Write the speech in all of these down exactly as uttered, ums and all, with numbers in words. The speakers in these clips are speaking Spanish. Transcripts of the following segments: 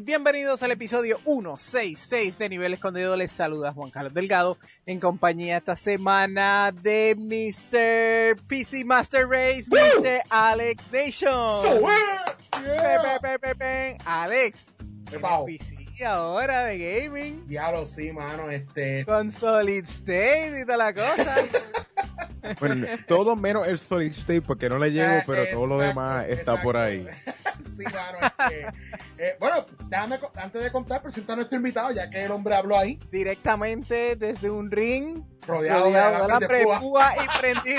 bienvenidos al episodio ciento sesenta y seis de Nivel Escondido. Les saluda Juan Carlos Delgado en compañía esta semana de mister P C Master Race, Woo! mister Alex Nation. So, yeah. Pe, pe, pe, pe. Alex, ¿Qué pasó? P C ahora de gaming Diablo, sí, mano, este... con Solid State y toda la cosa. Bueno, todo menos el Solid State porque no le llego, Eh, pero todo lo exacto, demás está exacto. por ahí. Sí, mano, este... eh, bueno, déjame, co- antes de contar, presenta a nuestro invitado, ya que el hombre habló ahí, Directamente desde un ring rodeado, rodeado de de alambre alambre de de púa. púa y prendido,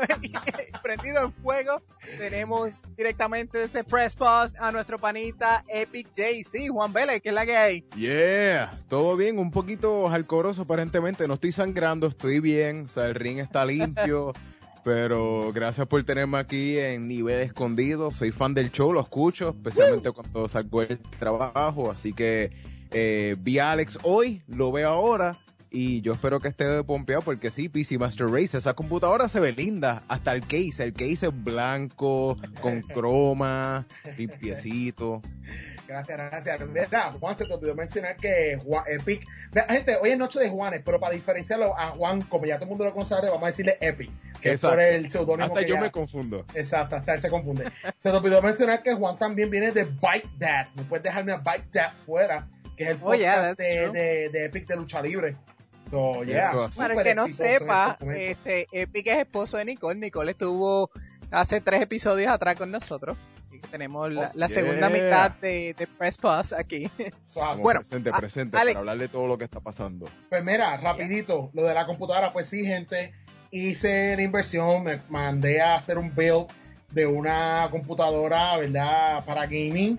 y prendido en fuego. Tenemos directamente desde Press Pause a nuestro panita Epic J C, Juan Vélez, que es la que hay. Yeah, todo bien, un poquito alcoroso aparentemente, no estoy sangrando, estoy bien, o sea, el ring está limpio, pero gracias por tenerme aquí en Nivel Escondido, soy fan del show, lo escucho, especialmente uh. cuando salgo del trabajo, así que eh, vi a Alex hoy, lo veo ahora, y yo espero que esté pompeado porque sí, P C Master Race, esa computadora se ve linda, hasta el case, el case es blanco, con croma, limpiecito. Gracias, gracias. Mira, Juan, se te olvidó mencionar que Juan, Epic... Mira, gente, hoy es noche de Juanes, pero para diferenciarlo a Juan, como ya todo el mundo lo conoce, vamos a decirle Epic, que Exacto. es por el seudónimo Hasta que yo ya... me confundo. Exacto, hasta él se confunde. Se te olvidó mencionar que Juan también viene de Bite That. No puedes dejarme a Bite That fuera, que es el Oh, yeah, podcast that's de, true. de, de Epic de lucha libre. So, yeah, Eso, Para el súper que no exitoso en sepa, estos momentos. este Epic es esposo de Nicole. Nicole estuvo hace tres episodios atrás con nosotros. Así que tenemos la, la Yeah. segunda mitad de, de Press Pause aquí. So, así. Bueno, presente, a- presente, Alex. para hablar de todo lo que está pasando. Pues mira, rapidito, lo de la computadora, pues sí, gente, hice la inversión, me mandé a hacer un build de una computadora, ¿verdad? Para gaming.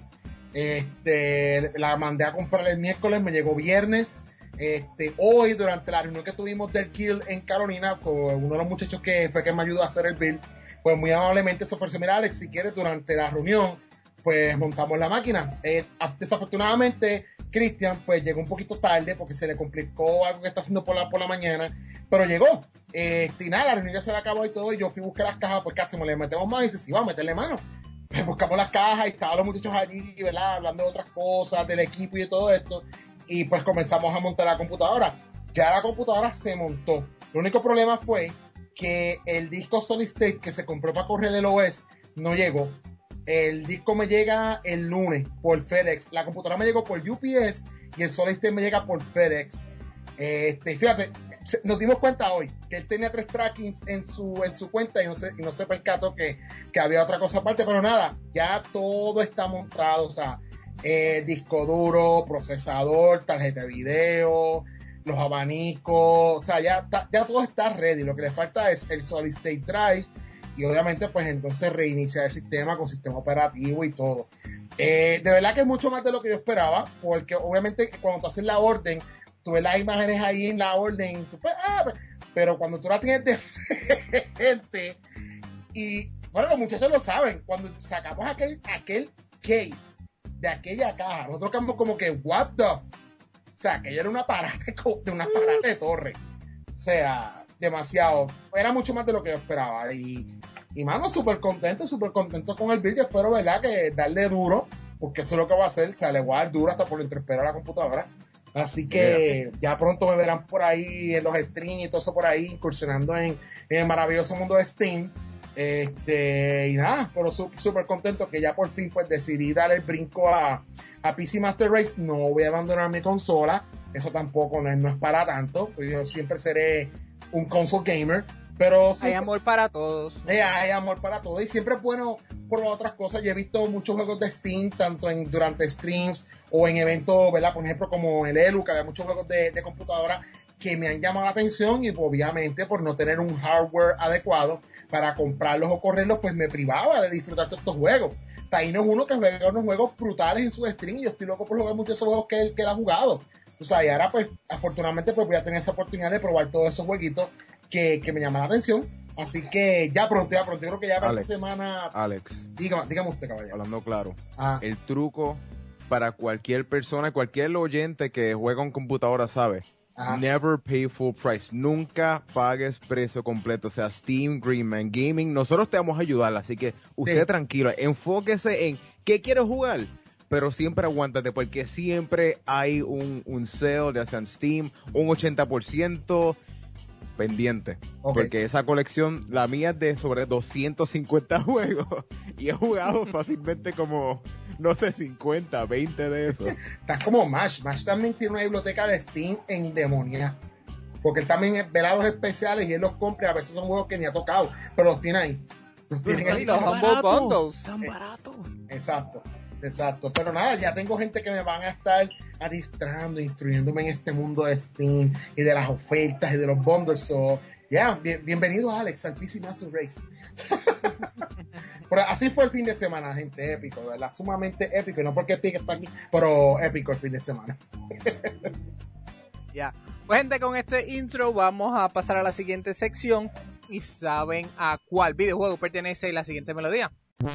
Este, la mandé a comprar el miércoles, me llegó viernes. Este, hoy, durante la reunión que tuvimos del Kill en Carolina, con uno de los muchachos que fue que me ayudó a hacer el build, pues muy amablemente se ofreció, mira Alex, si quieres durante la reunión, pues montamos la máquina. Eh, desafortunadamente, Cristian, pues llegó un poquito tarde porque se le complicó algo que está haciendo por la, por la mañana, pero llegó. Este, y nada, la reunión ya se le acabó y todo, y yo fui a buscar las cajas, pues ¿qué hacemos? ¿Le metemos más? Y dice, sí, vamos a meterle mano. Pues buscamos las cajas y estaban los muchachos allí, ¿verdad? Hablando de otras cosas, del equipo y de todo esto. Y pues comenzamos a montar la computadora. Ya la computadora se montó. El único problema fue que el disco Solid State que se compró para correr el O S no llegó. El disco me llega el lunes por FedEx. La computadora me llegó por U P S y el Solid State me llega por FedEx. Este, fíjate, nos dimos cuenta hoy que él tenía tres trackings en su, en su cuenta y no se, y no se percató que, que había otra cosa aparte, pero nada, ya todo está montado, o sea, eh, disco duro, procesador, tarjeta de video, los abanicos, o sea, ya, está, ya todo está ready. Lo que le falta es el Solid State Drive y obviamente pues entonces reiniciar el sistema con sistema operativo y todo. Eh, de verdad que es mucho más de lo que yo esperaba, porque obviamente cuando tú haces la orden, tú ves las imágenes ahí en la orden, tú, pues, ah, pero cuando tú la tienes de frente, y bueno, los muchachos lo saben, cuando sacamos aquel, aquel case de aquella caja, nosotros quedamos como que, what the, o sea, aquello era un aparato de un aparato de torre, o sea, demasiado, era mucho más de lo que yo esperaba, y, y mano, súper contento, súper contento con el vídeo, espero, verdad, que darle duro, porque eso es lo que va a hacer, o sea, le voy a dar duro hasta por interpretar a la computadora. Así que yeah. Ya pronto me verán por ahí en los streams y todo eso por ahí, incursionando en, en el maravilloso mundo de Steam. Este, y nada, pero súper contento que ya por fin pues decidí dar el brinco a, a P C Master Race. No voy a abandonar mi consola, eso tampoco no es, no es para tanto, pues yo siempre seré un console gamer. Pero hay siempre, amor para todos. Eh, hay amor para todos. Y siempre es bueno probar otras cosas. Yo he visto muchos juegos de Steam, tanto en durante streams o en eventos, ¿verdad? Por ejemplo, como el Elu, que había muchos juegos de, de computadora que me han llamado la atención y obviamente por no tener un hardware adecuado para comprarlos o correrlos, pues me privaba de disfrutar de estos juegos. Taino es uno que juega unos juegos brutales en su stream y yo estoy loco por jugar muchos de esos juegos que él, que él ha jugado. O sea, y ahora pues afortunadamente pues voy a tener esa oportunidad de probar todos esos jueguitos Que, que me llama la atención, así que ya pronto, ya pronto, yo creo que ya para esta semana. Alex, dígame, dígame usted, caballero. Hablando claro, ah. el truco para cualquier persona, cualquier oyente que juega en computadora sabe, Ajá. Never pay full price, nunca pagues precio completo, o sea, Steam, Greenman, Gaming, nosotros te vamos a ayudar, así que usted sí. tranquilo, enfóquese en qué quiere jugar. pero siempre aguántate porque siempre hay un, un sale, ya sea en Steam, un ochenta por ciento pendiente. Okay. Porque esa colección, la mía es de sobre doscientos cincuenta juegos y he jugado fácilmente como, no sé, cincuenta, veinte de esos. Estás como Mash. Mash también tiene una biblioteca de Steam en demonia. Porque él también ve los especiales y él los compra. A veces son juegos que ni ha tocado, pero los tiene ahí. Los tienen ahí. Los Humble Bundles. Tan baratos. Exacto. Exacto, pero nada, ya tengo gente que me van a estar adistrando, instruyéndome en este mundo de Steam y de las ofertas y de los bundles. So, ya, yeah, bien, bienvenido Alex al P C Master Race. Pero así fue el fin de semana, gente, épico, ¿verdad? Sumamente épico, y no porque Epic está aquí, pero épico el fin de semana. Ya, yeah. Pues gente, con este intro vamos a pasar a la siguiente sección y saben a cuál videojuego pertenece la siguiente melodía.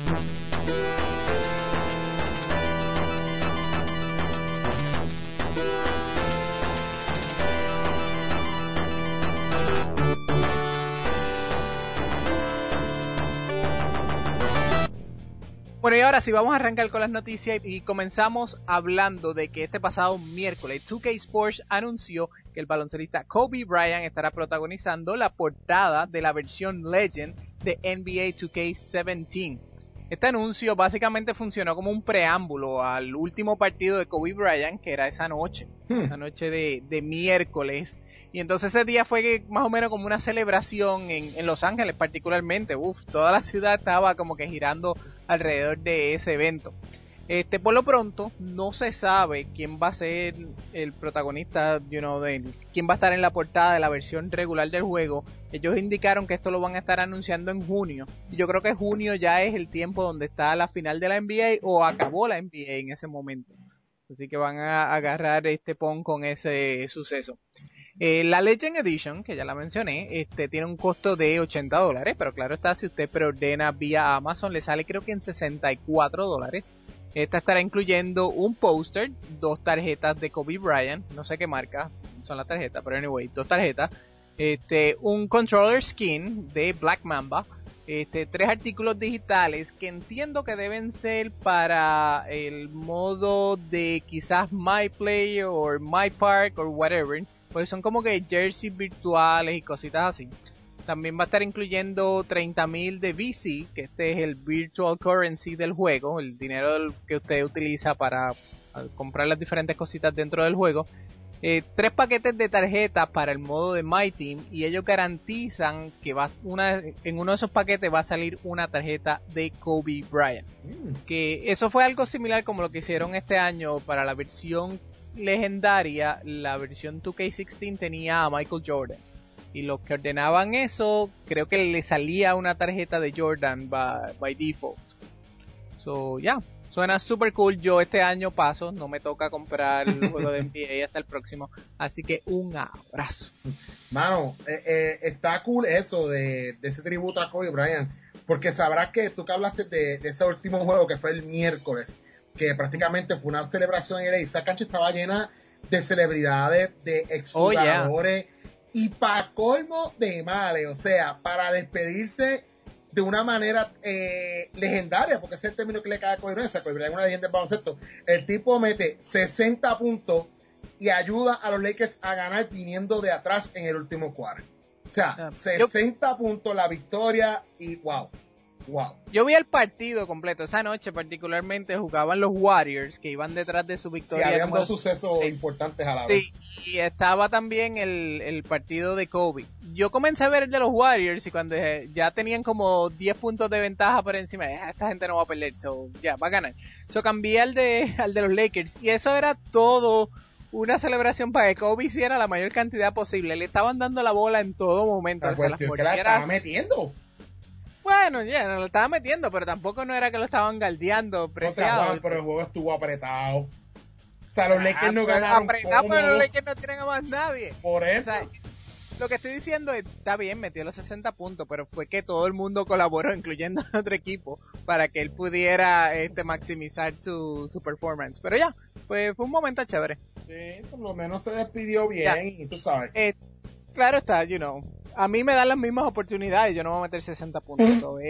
Bueno, y ahora sí, vamos a arrancar con las noticias y comenzamos hablando de que este pasado miércoles dos K Sports anunció que el baloncelista Kobe Bryant estará protagonizando la portada de la versión Legend de N B A dos K diecisiete. Este anuncio básicamente funcionó como un preámbulo al último partido de Kobe Bryant, que era esa noche, hmm. la noche de, de miércoles. Y entonces ese día fue que, más o menos como una celebración en, en Los Ángeles particularmente. Uf, toda la ciudad estaba como que girando alrededor de ese evento. Este, por lo pronto, no se sabe quién va a ser el protagonista, you know, de quién va a estar en la portada de la versión regular del juego. Ellos indicaron que esto lo van a estar anunciando en junio. Y yo creo que junio ya es el tiempo donde está la final de la N B A o acabó la N B A en ese momento. Así que van a agarrar este pon con ese suceso. Eh, la Legend Edition, que ya la mencioné, este tiene un costo de ochenta dólares, pero claro está, si usted preordena vía Amazon, le sale creo que en sesenta y cuatro dólares. Esta estará incluyendo un póster, dos tarjetas de Kobe Bryant, no sé qué marca son las tarjetas, pero anyway, dos tarjetas, este, un controller skin de Black Mamba, este, tres artículos digitales que entiendo que deben ser para el modo de quizás My Play o My Park o whatever, porque son como que jerseys virtuales y cositas así. También va a estar incluyendo treinta mil de V C, que este es el virtual currency del juego, el dinero que usted utiliza para comprar las diferentes cositas dentro del juego. Eh, tres paquetes de tarjetas para el modo de My Team, y ellos garantizan que va una, en uno de esos paquetes va a salir una tarjeta de Kobe Bryant. Mm. Que eso fue algo similar como lo que hicieron este año para la versión legendaria. La versión dos K dieciséis tenía a Michael Jordan. Y los que ordenaban eso, creo que le salía una tarjeta de Jordan by, by default. So, ya, yeah, suena super cool. Yo este año paso, no me toca comprar el juego de N B A hasta el próximo. Así que un abrazo. Mano, eh, eh, está cool eso de, de ese tributo a Kobe Bryant. Porque sabrás que tú que hablaste de, de ese último juego que fue el miércoles, que prácticamente fue una celebración en el esa cancha estaba llena de celebridades, de exjugadores. Oh, yeah. Y para colmo de males, o sea, para despedirse de una manera eh, legendaria, porque ese es el término que le cae a Kobe Bryant. Kobe Bryant es una leyenda del baloncesto. El tipo mete sesenta puntos y ayuda a los Lakers a ganar viniendo de atrás en el último cuarto. O sea, yeah. sesenta puntos, la victoria y wow. Wow. Yo vi el partido completo. Esa noche particularmente jugaban los Warriors, que iban detrás de su victoria. Sí, habían dos sucesos sí. importantes a la vez. Sí, y estaba también el, el partido de Kobe. Yo comencé a ver el de los Warriors y cuando ya tenían como diez puntos de ventaja por encima, esta gente no va a perder, so, ya, va a ganar. So cambié al de, al de los Lakers y eso era todo una celebración para que Kobe hiciera la mayor cantidad posible. Le estaban dando la bola en todo momento. La cuestión es que la estaba metiendo. Bueno, ya, no lo estaba metiendo, pero tampoco no era que lo estaban galdeando, preciado. Juan, pero el juego estuvo apretado. O sea, los ah, Lakers no ganaron. Apretado, pero los Lakers no tienen a más nadie. Por eso. O sea, lo que estoy diciendo es, está bien, metió los sesenta puntos, pero fue que todo el mundo colaboró, incluyendo a otro equipo, para que él pudiera este maximizar su, su performance. Pero ya, pues fue un momento chévere. Sí, por lo menos se despidió bien, ya. Y tú sabes. Eh, claro está, you know. A mí me dan las mismas oportunidades, yo no voy a meter sesenta puntos. So, eh,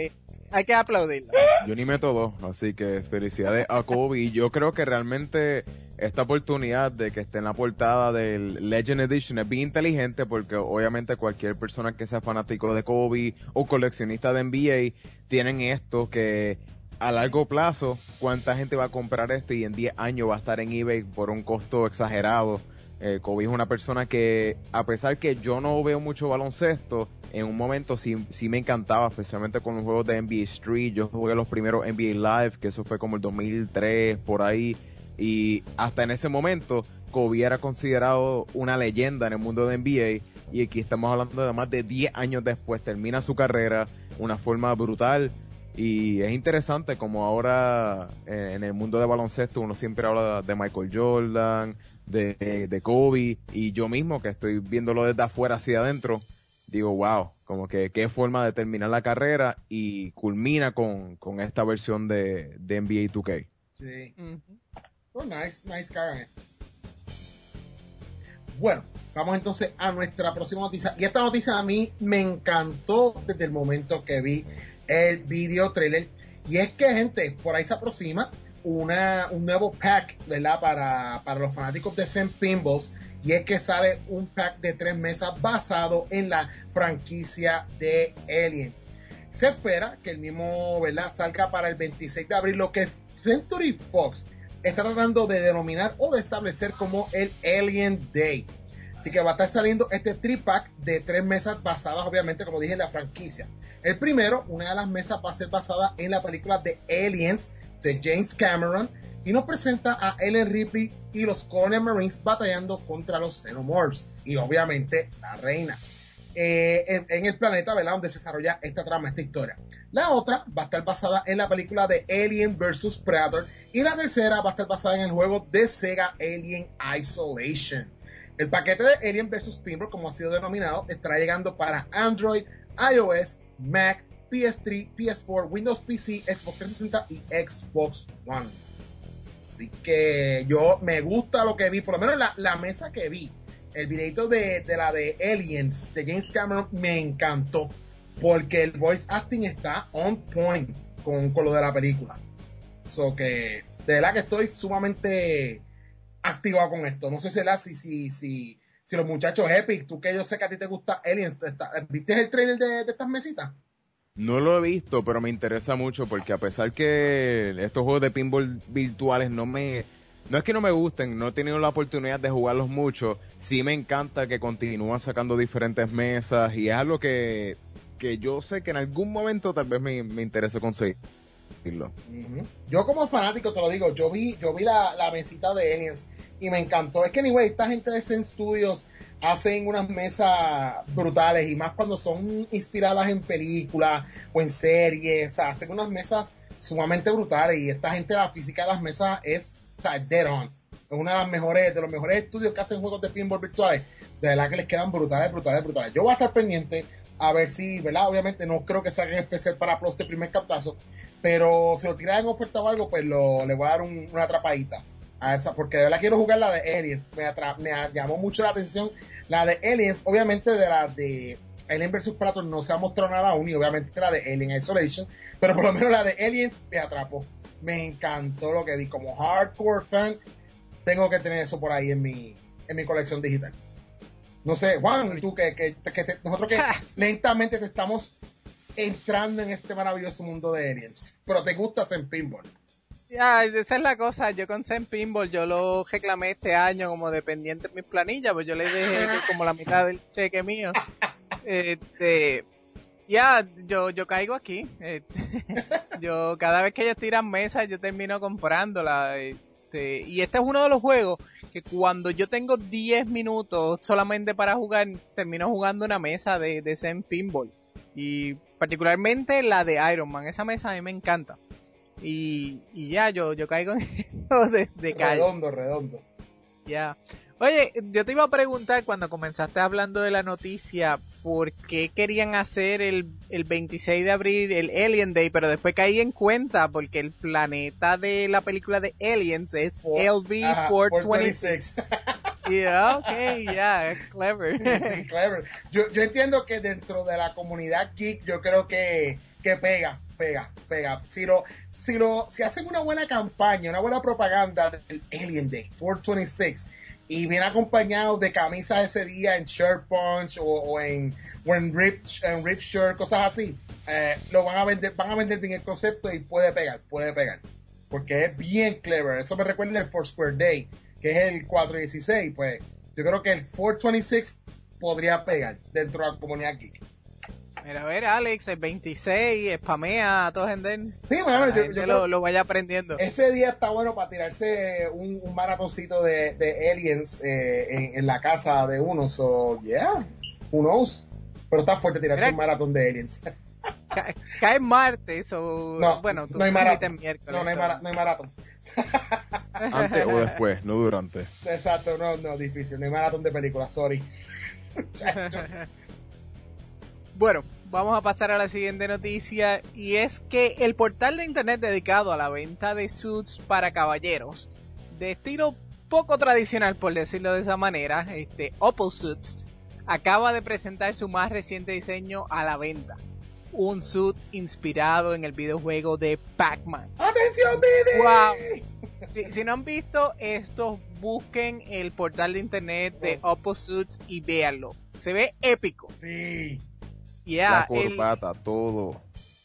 hay que aplaudirla. Yo ni meto dos, así que felicidades a Kobe. Y yo creo que realmente esta oportunidad de que esté en la portada del Legend Edition es bien inteligente, porque obviamente cualquier persona que sea fanático de Kobe o coleccionista de N B A tienen esto que a largo plazo, ¿cuánta gente va a comprar esto? Y en diez años va a estar en eBay por un costo exagerado. Eh, Kobe es una persona que, a pesar que yo no veo mucho baloncesto, en un momento sí, sí me encantaba, especialmente con los juegos de N B A Street. Yo jugué los primeros N B A Live, que eso fue como el dos mil tres, por ahí. Y hasta en ese momento, Kobe era considerado una leyenda en el mundo de N B A. Y aquí estamos hablando de más de diez años después, termina su carrera de una forma brutal. Y es interesante como ahora eh, en el mundo de baloncesto uno siempre habla de Michael Jordan, de, de Kobe, y yo mismo que estoy viéndolo desde afuera hacia adentro, digo wow, como que qué forma de terminar la carrera, y culmina con, con esta versión de, de N B A dos K. Sí. Uh-huh. Oh, nice, nice guy. Bueno, vamos entonces a nuestra próxima noticia, y esta noticia a mí me encantó desde el momento que vi el video trailer, y es que, gente, por ahí se aproxima una, un nuevo pack, ¿verdad? Para, para los fanáticos de Zen Pinballs, y es que sale un pack de tres mesas basado en la franquicia de Alien. Se espera que el mismo, ¿verdad?, salga para el veintiséis de abril, lo que Century Fox está tratando de denominar o de establecer como el Alien Day. Así que va a estar saliendo este tripack de tres mesas basadas, obviamente, como dije, en la franquicia. El primero, una de las mesas va a ser basada en la película de Aliens de James Cameron, y nos presenta a Ellen Ripley y los Colonial Marines batallando contra los Xenomorphs y obviamente la reina eh, en, en el planeta, ¿verdad?, donde se desarrolla esta trama, esta historia. La otra va a estar basada en la película de Alien versus Predator, y la tercera va a estar basada en el juego de Sega Alien Isolation. El paquete de Alien versus Pinball, como ha sido denominado, estará llegando para Android, iOS, Mac, P S tres, P S cuatro, Windows P C, Xbox trescientos sesenta y Xbox One. Así que yo me gusta lo que vi, por lo menos la, la mesa que vi, el videito de, de la de Aliens de James Cameron me encantó, porque el voice acting está on point con, con lo de la película. So que de verdad que estoy sumamente activado con esto. No sé si, si, si, si, si los muchachos Epic, tú que yo sé que a ti te gusta Aliens, ¿viste el trailer de, de estas mesitas? No lo he visto, pero me interesa mucho, porque a pesar que estos juegos de pinball virtuales no me... No es que no me gusten, no he tenido la oportunidad de jugarlos mucho, sí me encanta que continúan sacando diferentes mesas, y es algo que, que yo sé que en algún momento tal vez me, me interese conseguirlo. Uh-huh. Yo como fanático te lo digo, yo vi yo vi la, la mesita de Aliens y me encantó. Es que anyway, esta gente de Zen Studios hacen unas mesas brutales, y más cuando son inspiradas en películas o en series, o sea, hacen unas mesas sumamente brutales, y esta gente, la física de las mesas es, o sea, dead on. Es una de las mejores, de los mejores estudios que hacen juegos de pinball virtuales. De verdad que les quedan brutales, brutales, brutales. Yo voy a estar pendiente a ver si, ¿verdad? Obviamente no creo que salga en especial para Plus de primer captazo, pero si lo tiran en oferta o algo, pues lo, le voy a dar un, una atrapadita a esa, porque de verdad quiero jugar la de Aliens. Me, atra- me llamó mucho la atención la de Aliens. Obviamente de la de Alien versus Predator no se ha mostrado nada aún, y obviamente la de Alien Isolation, pero por lo menos la de Aliens me atrapó. Me encantó lo que vi. Como hardcore fan, tengo que tener eso por ahí en mi, en mi colección digital. No sé, Juan, y tú que, que, que te, nosotros que lentamente te estamos entrando en este maravilloso mundo de Aliens, pero te gusta Zen Pinball. Ya, esa es la cosa. Yo con Zen Pinball, yo lo reclamé este año como dependiente en mis planillas, pues yo le dejé como la mitad del cheque mío. Este, ya, yo yo caigo aquí. Este, yo cada vez que ellos tiran mesas, yo termino comprándola. Este, y este es uno de los juegos que cuando yo tengo diez minutos solamente para jugar, termino jugando una mesa de, de Zen Pinball. Y particularmente la de Iron Man, esa mesa a mí me encanta. Y, y ya, yo, yo caigo en esto de, de calle. Redondo, redondo. Ya. Oye, yo te iba a preguntar cuando comenzaste hablando de la noticia, ¿por qué querían hacer el, el veintiséis de abril el Alien Day? Pero después caí en cuenta porque el planeta de la película de Aliens es L V cuatrocientos veintiséis. Yeah, okay, yeah, clever. Sí, clever. Yo, yo entiendo que dentro de la comunidad geek, yo creo que, que pega, pega, pega. Si lo, si lo, si hacen una buena campaña, una buena propaganda del Alien Day, cuatrocientos veintiséis, y viene acompañado de camisas ese día en Shirt Punch o, o en, o en Rip, en Rip Shirt, cosas así, eh, lo van a vender, van a vender bien el concepto y puede pegar, puede pegar. Porque es bien clever. Eso me recuerda el Foursquare Day, que es el cuatro dieciséis. Pues yo creo que el cuatrocientos veintiséis podría pegar dentro de la comunidad geek. Mira, a ver, Alex, el veintiséis, spamea a todo gente. Sí, bueno, yo, yo lo, creo lo vaya aprendiendo. Ese día está bueno para tirarse un, un maratoncito de, de Aliens eh, en, en la casa de uno. So, yeah, who knows. Pero está fuerte tirarse Mira, un maratón de Aliens. Ca cae martes o... No, bueno, tú no hay maratón. Miércoles, no, no hay, mara no hay maratón. Antes o después, no durante. Exacto, no, no, difícil. No hay maratón de películas, sorry. Bueno, vamos a pasar a la siguiente noticia, y es que el portal de internet dedicado a la venta de suits para caballeros, de estilo poco tradicional por decirlo de esa manera, este Opal Suits, acaba de presentar su más reciente diseño a la venta. Un suit inspirado en el videojuego de Pac-Man. ¡Atención, Bidi! ¡Wow! Si, si no han visto esto, busquen el portal de internet de Opal Suits y véanlo. Se ve épico. Sí. Yeah, la corbata, el, todo.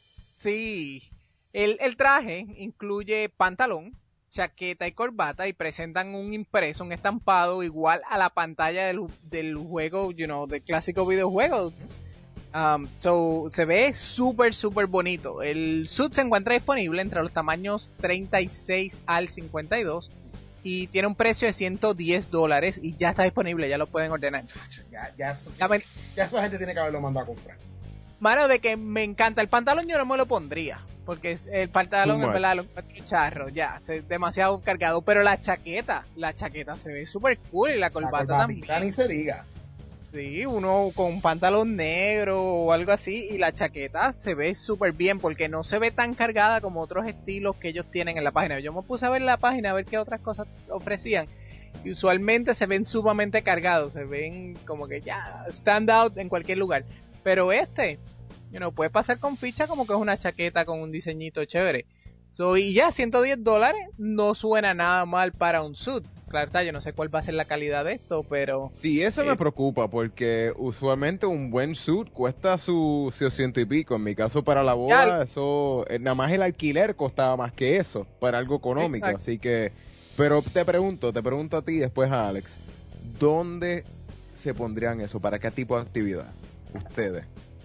Sí. El, el traje incluye pantalón, chaqueta y corbata, y presentan un impreso, un estampado igual a la pantalla del, del juego, you know, del clásico videojuego. Um, so, se ve súper, súper bonito. El suit se encuentra disponible entre los tamaños treinta y seis al cincuenta y dos y tiene un precio de ciento diez dólares y ya está disponible, ya lo pueden ordenar. Ya, ya, eso, ya, me... ya esa gente tiene que haberlo mandado a comprar. Mano, de que me encanta. El pantalón yo no me lo pondría, porque el pantalón en verdad lo encuentro charro, ya, es demasiado cargado, pero la chaqueta, la chaqueta se ve súper cool y la corbata, la también. Ni se diga. Sí, uno con un pantalón negro o algo así, y la chaqueta se ve súper bien porque no se ve tan cargada como otros estilos que ellos tienen en la página. Yo me puse a ver la página a ver qué otras cosas ofrecían y usualmente se ven sumamente cargados, se ven como que ya stand out en cualquier lugar. Pero este, you know, puede pasar con ficha como que es una chaqueta con un diseñito chévere. So, y ya, ciento diez dólares no suena nada mal para un suit. Claro está, yo no sé cuál va a ser la calidad de esto, pero... Sí, eso eh, me preocupa, porque usualmente un buen suit cuesta su ciento y pico. En mi caso, para la boda, ya, eso... Nada más el alquiler costaba más que eso, para algo económico, exacto. Así que... Pero te pregunto, te pregunto a ti y después a Alex, ¿dónde se pondrían eso? ¿Para qué tipo de actividad? Ustedes.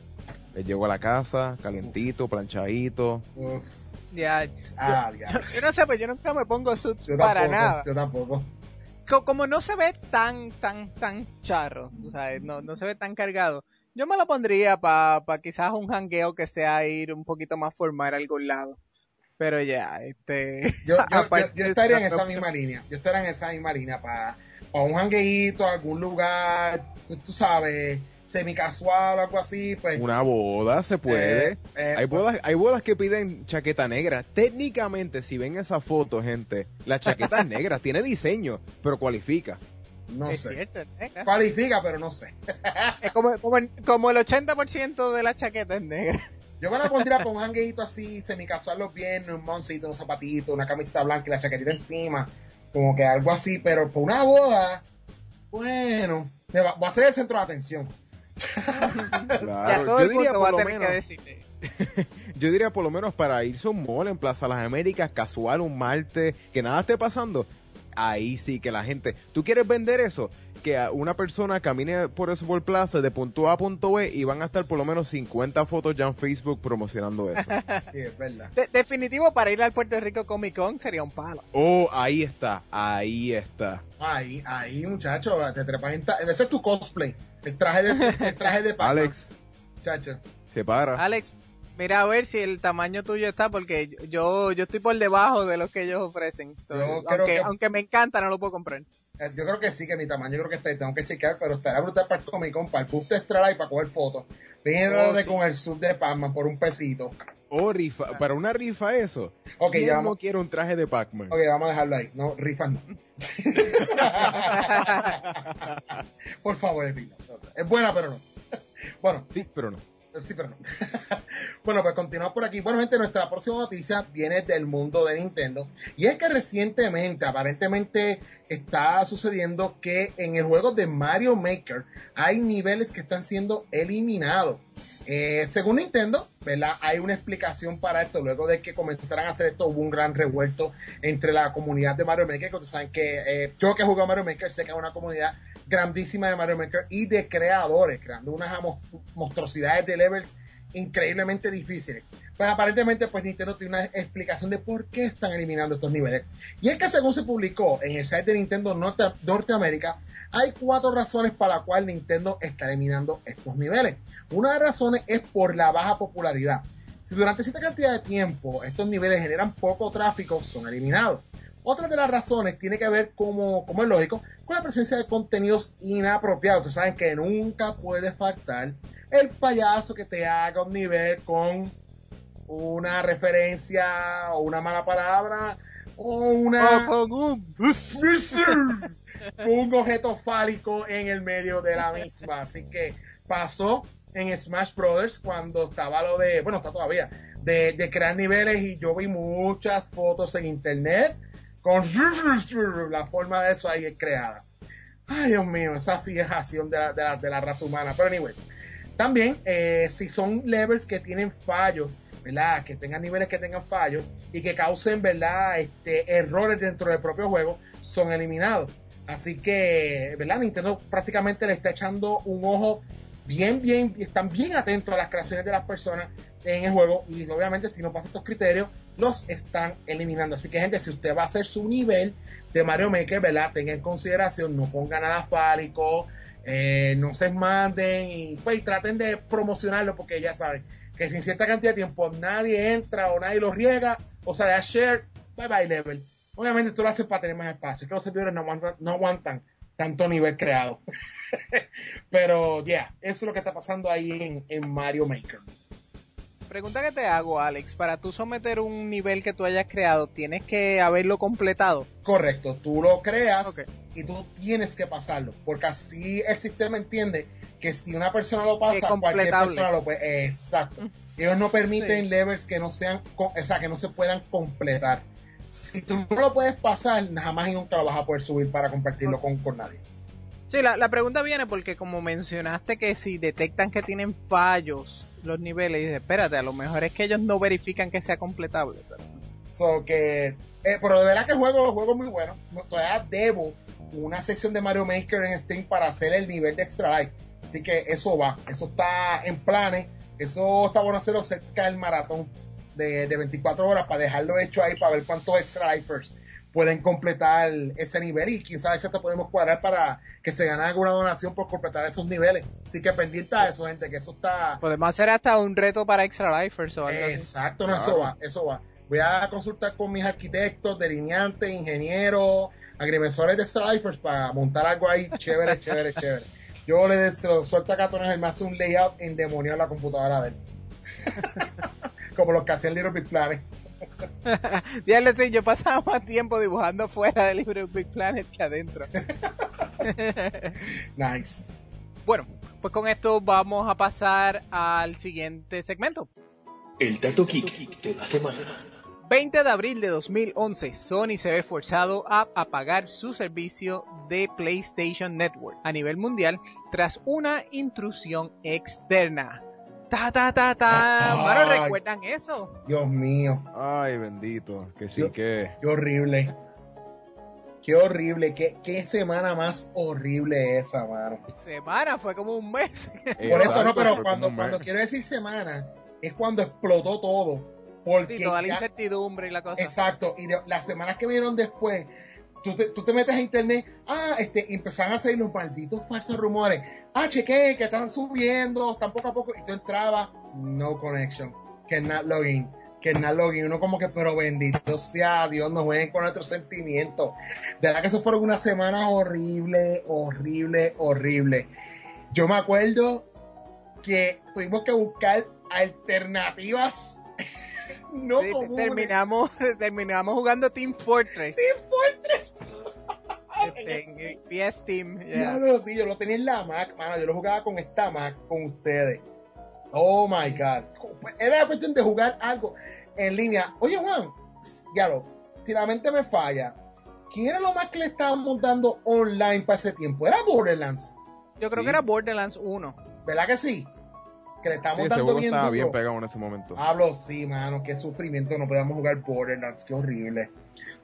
Les llego a la casa, calientito, planchadito... Uf. Ya, ah, yo, yo, yo no sé, pues yo nunca me pongo suits yo para tampoco, nada. Yo tampoco. Como, como no se ve tan, tan, tan charro, o sea, no, no se ve tan cargado, yo me lo pondría para pa quizás un jangueo que sea ir un poquito más formal a algún lado. Pero ya, este... Yo, yo, yo, yo estaría en esa misma línea, yo estaría en esa misma línea para pa un jangueito, algún lugar, tú sabes... semicasual o algo así, pues... Una boda se puede. Eh, eh, hay bodas hay bodas que piden chaqueta negra. Técnicamente, si ven esa foto, gente, la chaqueta es negra, tiene diseño, pero cualifica. No es sé. Cierto, es negra. Cualifica, pero no sé. Es como, como, como el ochenta por ciento de la chaqueta es negra. Yo me la pondría con un hangueito así, semicasual los viernes, un moncito, unos zapatitos, una camiseta blanca y la chaquetita encima. Como que algo así, pero por una boda, bueno, me va, va a ser el centro de atención. Claro, yo diría por lo menos yo diría por lo menos para irse a un mall en Plaza Las Américas casual un martes, que nada esté pasando, ahí sí que la gente, ¿tú quieres vender eso? Que una persona camine por eso por plaza de punto A a punto B y van a estar por lo menos cincuenta fotos ya en Facebook promocionando eso. Sí, es verdad. De- definitivo, para ir al Puerto Rico Comic Con sería un palo. Oh, ahí está, ahí está. Ahí, ahí, muchacho, te trepas en ta- ese es tu cosplay, el traje de, el traje de Pac-Man. Alex, muchacho. se para. Alex, mira a ver si el tamaño tuyo está, porque yo yo estoy por debajo de lo que ellos ofrecen. So, Yo creo aunque, que- aunque me encanta, no lo puedo comprar. Eh, Yo creo que sí, que mi tamaño yo creo que está ahí, tengo que chequear, pero estará brutal para el Comic Con, para el booth de Extra Life, para coger fotos. Viene Oh, de sí. con el sub de Pac-Man por un pesito. Oh, rifa, para una rifa eso. Okay, ¿Quién ya no quiere un traje de Pac-Man? Ok, vamos a dejarlo ahí. No, rifas no. Por favor, Epita. Es buena, pero no. Bueno. Sí, pero no. Sí, pero no. Bueno, pues continuamos por aquí. Bueno, gente, nuestra próxima noticia viene del mundo de Nintendo. Y es que recientemente, aparentemente, está sucediendo que en el juego de Mario Maker hay niveles que están siendo eliminados. Eh, según Nintendo, ¿verdad? Hay una explicación para esto. Luego de que comenzaran a hacer esto, hubo un gran revuelto entre la comunidad de Mario Maker. Que ustedes saben que eh, yo que he jugado Mario Maker sé que es una comunidad grandísima de Mario Maker y de creadores, creando unas monstruosidades de levels increíblemente difíciles. Pues aparentemente pues Nintendo tiene una explicación de por qué están eliminando estos niveles. Y es que según se publicó en el site de Nintendo Norte, Norteamérica, hay cuatro razones para las cuales Nintendo está eliminando estos niveles. Una de las razones es por la baja popularidad. Si durante cierta cantidad de tiempo estos niveles generan poco tráfico, son eliminados. Otra de las razones tiene que ver, como, como es lógico, con la presencia de contenidos inapropiados. Ustedes saben que nunca puede faltar el payaso que te haga un nivel con una referencia o una mala palabra o una... un objeto fálico en el medio de la misma. Así que pasó en Smash Brothers cuando estaba lo de, bueno, está todavía, de, de crear niveles, y yo vi muchas fotos en internet con la forma de eso ahí es creada. Ay, Dios mío, esa fijación de la, de la, de la raza humana. Pero anyway, también eh, si son levels que tienen fallos, ¿verdad? Que tengan niveles que tengan fallos y que causen, ¿verdad? Este, errores dentro del propio juego, son eliminados. Así que, ¿verdad? Nintendo prácticamente le está echando un ojo bien, bien, están bien atentos a las creaciones de las personas en el juego, y obviamente si no pasa estos criterios, los están eliminando. Así que, gente, si usted va a hacer su nivel de Mario Maker, ¿verdad? Tenga en consideración, no ponga nada fálico, eh, no se manden y pues traten de promocionarlo, porque ya saben que sin cierta cantidad de tiempo nadie entra o nadie lo riega o se le da share, bye bye level. Obviamente tú lo haces para tener más espacio, que los servidores no aguantan, no aguantan tanto nivel creado. Pero ya, yeah, eso es lo que está pasando ahí en, en Mario Maker. Pregunta que te hago, Alex, para tú someter un nivel que tú hayas creado, ¿tienes que haberlo completado? Correcto, tú lo creas, okay, y tú tienes que pasarlo, porque así el sistema entiende que si una persona lo pasa, cualquier persona lo puede. Exacto. Mm. Ellos no permiten sí. levels que no sean, o sea, que no se puedan completar. Si tú no lo puedes pasar, jamás y nunca lo vas a poder subir para compartirlo okay. con, con nadie. Sí, la, la pregunta viene porque como mencionaste que si detectan que tienen fallos los niveles, y dices, espérate, a lo mejor es que ellos no verifican que sea completable. Pero, so que, eh, pero de verdad que el juego, el juego es muy bueno. Todavía debo una sesión de Mario Maker en Steam para hacer el nivel de Extra Life. Así que eso va, eso está en planes. Eso está bueno hacerlo cerca del maratón de, de veinticuatro horas para dejarlo hecho ahí, para ver cuántos Extra Lifers pueden completar ese nivel, y quién sabe si hasta podemos cuadrar para que se gane alguna donación por completar esos niveles. Así que pendiente a eso, gente, que eso está... Podemos hacer hasta un reto para Extra Lifers o algo Exacto, así. No, claro. eso va, eso va. Voy a consultar con mis arquitectos, delineantes, ingenieros, agrimensores de Extra Lifers para montar algo ahí chévere, chévere, chévere. Yo le se lo suelto a Catones, él me hace un layout endemoniado en la computadora de él. Como los que hacían Little Big Planet. Dígale, sí, yo pasaba más tiempo dibujando fuera del Little Big Planet que adentro. Nice. Bueno, pues con esto vamos a pasar al siguiente segmento. El dato geek de la semana. veinte de abril de dos mil once, Sony se ve forzado a apagar su servicio de PlayStation Network a nivel mundial tras una intrusión externa. Ta, ta, ta, ta. Mano, ¿recuerdan eso? Dios mío. Ay, bendito. Que sí, Qué, que... Qué horrible. Qué horrible. Qué, qué semana más horrible esa, mano. Semana, fue como un mes. Por Exacto, eso no, pero cuando, cuando quiero decir semana, es cuando explotó todo. Porque sí, toda la ya, incertidumbre y la cosa. Exacto. Y de, las semanas que vinieron después... Tú te, tú te metes a internet, ah, este, empezaban a salir los malditos falsos rumores. Ah, chequé, que están subiendo, están poco a poco. Y tú entrabas, no connection, cannot login, cannot login. Uno como que, pero bendito sea Dios, no jueguen con nuestros sentimientos. De verdad que eso fueron unas semanas horrible, horrible, horrible. Yo me acuerdo que tuvimos que buscar alternativas no Sí, comunes. terminamos, terminamos jugando Team Fortress. Team Fortress. Este, en P S Team. Ya Yeah. lo sí, yo lo tenía en la Mac, mano. Yo lo jugaba con esta Mac, con ustedes. Oh my God. Era cuestión de jugar algo en línea. Oye, Juan, ya lo, si la mente me falla, ¿quién era lo más que le estábamos dando online para ese tiempo? Era Borderlands. Yo creo Sí. que era Borderlands uno. ¿Verdad que sí? Que le estábamos Sí, ese dando juego bien estaba duro. bien pegado en ese momento. Hablo, sí, mano, qué sufrimiento, no podíamos jugar Borderlands, qué horrible.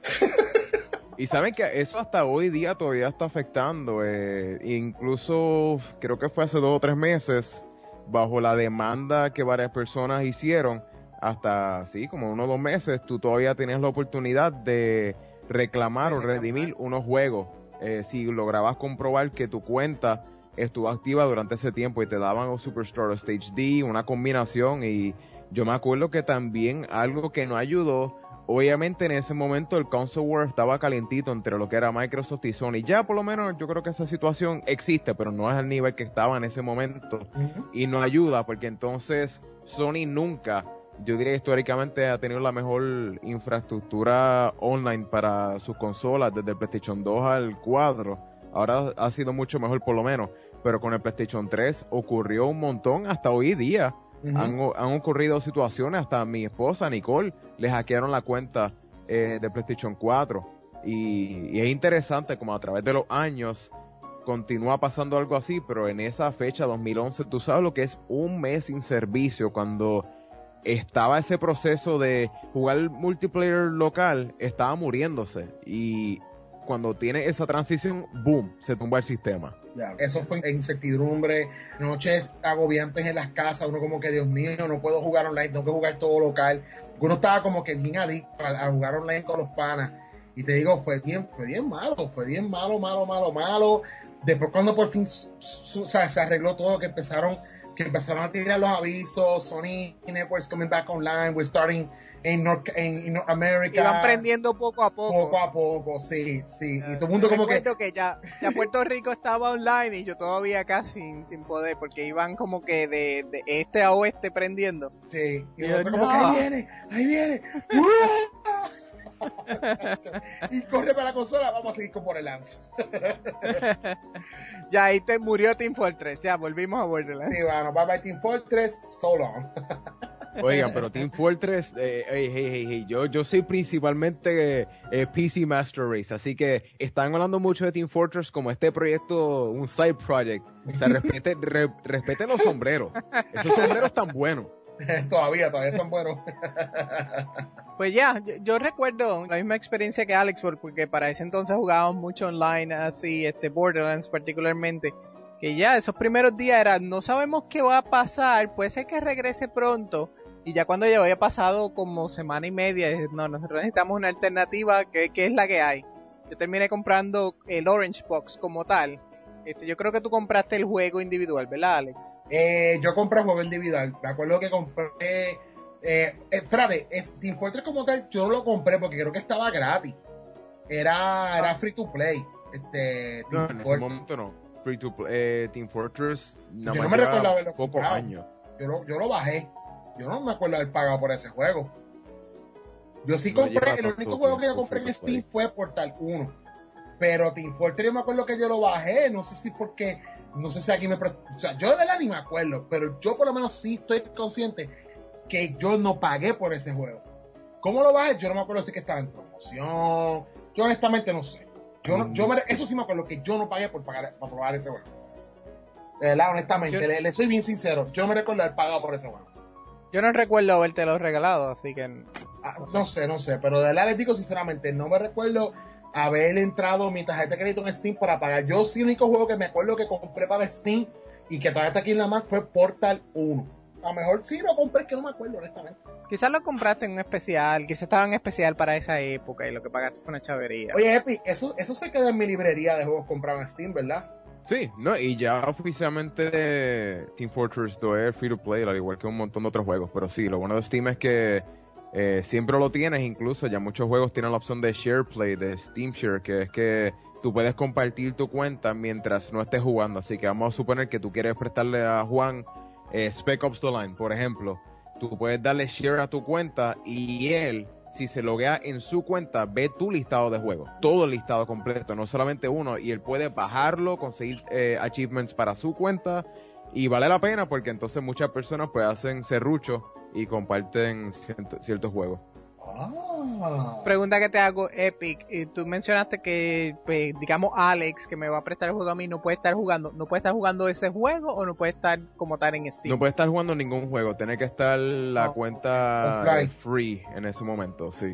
Y saben que eso hasta hoy día todavía está afectando. Eh, incluso creo que fue hace dos o tres meses, bajo la demanda que varias personas hicieron, hasta sí, como unos dos meses, tú todavía tenías la oportunidad de reclamar o redimir unos juegos. Eh, si lograbas comprobar que tu cuenta estuvo activa durante ese tiempo y te daban un Superstar o Stage D, una combinación. Y yo me acuerdo que también algo que nos ayudó, obviamente en ese momento el console war estaba calientito entre lo que era Microsoft y Sony. Ya por lo menos yo creo que esa situación existe, pero no es al nivel que estaba en ese momento. Uh-huh. Y no ayuda porque entonces Sony nunca, yo diría históricamente, ha tenido la mejor infraestructura online para sus consolas, desde el PlayStation dos al cuatro. Ahora ha sido mucho mejor por lo menos, pero con el PlayStation tres ocurrió un montón hasta hoy día. Uh-huh. Han, han ocurrido situaciones, hasta mi esposa Nicole le hackearon la cuenta eh, de PlayStation cuatro. Y, y es interesante como a través de los años continúa pasando algo así, pero en esa fecha dos mil once, tú sabes lo que es un mes sin servicio, cuando estaba ese proceso de jugar multiplayer local, estaba muriéndose. Y cuando tiene esa transición, boom, se tumba el sistema. Ya, eso fue incertidumbre, noches agobiantes en las casas, uno como que, Dios mío, no puedo jugar online, tengo que jugar todo local. Uno estaba como que bien adicto a, a jugar online con los panas. Y te digo, fue bien, fue bien malo, fue bien malo, malo, malo, malo. Después cuando por fin su, o sea, se arregló todo, que empezaron, que empezaron a tirar los avisos, Sony Networks coming back online, we're starting in North, in, in North America. Iban prendiendo poco a poco. Poco a poco, sí, sí. Uh, y todo el mundo yo como que... que ya, ya Puerto Rico estaba online y yo todavía acá sin, sin poder, porque iban como que de, de este a oeste prendiendo. Sí, y, y nosotros yo, como no. que ahí viene, ahí viene. Y corre para la consola, vamos a seguir con Borderlands. Ya ahí te murió Team Fortress, ya volvimos a Borderlands. Sí, bueno, bye bye Team Fortress, so long. Oigan, pero Team Fortress, eh, hey, hey, hey, hey, yo, yo soy principalmente eh, P C Master Race, así que están hablando mucho de Team Fortress como este proyecto, un side project. O sea, respeten, re, respeten los sombreros. Esos sombreros están buenos. todavía, todavía están buenos. Pues ya, yo, yo recuerdo la misma experiencia que Alex, porque para ese entonces jugábamos mucho online, así, este Borderlands particularmente, que ya esos primeros días eran, no sabemos qué va a pasar, puede ser que regrese pronto, y ya cuando ya había pasado como semana y media, dije, no, nosotros necesitamos una alternativa, que, que es la que hay. Yo terminé comprando el Orange Box como tal. Este, yo creo que tú compraste el juego individual, ¿verdad, Alex? Eh, yo compré el juego individual. Me acuerdo que compré... Eh, eh, espérate, es, Team Fortress como tal, yo no lo compré porque creo que estaba gratis. Era, era free to play. Este, no, en ese momento no. Free to play, eh, Team Fortress, nada yo más no me recuerdo haberlo pocos comprado. años. Yo lo, yo lo bajé. Yo no me acuerdo haber pagado por ese juego. Yo sí No compré, el lleva único tanto juego que yo tiempo compré en free to Steam play. fue Portal uno. Pero Team Fortress yo me acuerdo que yo lo bajé, no sé si porque, no sé si aquí me... pre- O sea, yo de verdad ni me acuerdo, pero yo por lo menos sí estoy consciente que yo no pagué por ese juego. ¿Cómo lo bajé? Yo no me acuerdo si que estaba en promoción. Yo honestamente no sé. Yo, no, yo me, eso sí me acuerdo que yo no pagué por pagar por probar ese juego. De verdad, honestamente, Yo- le, le soy bien sincero. Yo no me recuerdo haber pagado por ese juego. Yo no recuerdo habértelo regalado, así que... Ah, no sé, no sé, pero de verdad les digo sinceramente, no me recuerdo haber entrado mi tarjeta de crédito en Steam para pagar. Yo sí, el único juego que me acuerdo que compré para Steam y que todavía está aquí en la Mac fue Portal uno. A lo mejor sí lo compré, que no me acuerdo honestamente. Quizás lo compraste en un especial, quizás estaba en especial para esa época y lo que pagaste fue una chavería. Oye, Epi, eso, eso se queda en mi librería de juegos comprados en Steam, ¿verdad? Sí, no, y ya oficialmente Team Fortress dos es free to play, al igual que un montón de otros juegos, pero sí, lo bueno de Steam es que eh, siempre lo tienes, incluso ya muchos juegos tienen la opción de Share Play, de Steam Share, que es que tú puedes compartir tu cuenta mientras no estés jugando, así que vamos a suponer que tú quieres prestarle a Juan eh, Spec Ops The Line, por ejemplo, tú puedes darle share a tu cuenta y él, si se loguea en su cuenta, ve tu listado de juegos, todo el listado completo, no solamente uno, y él puede bajarlo, conseguir eh, achievements para su cuenta, y vale la pena porque entonces muchas personas pues hacen serrucho y comparten cierto, ciertos juegos. Ah. Pregunta que te hago, Epic, y tú mencionaste que, pues, digamos, Alex, que me va a prestar el juego a mí, no puede estar jugando, no puede estar jugando ese juego o no puede estar como tal en Steam. No puede estar jugando ningún juego, tiene que estar la Oh, cuenta offline. free en ese momento, sí.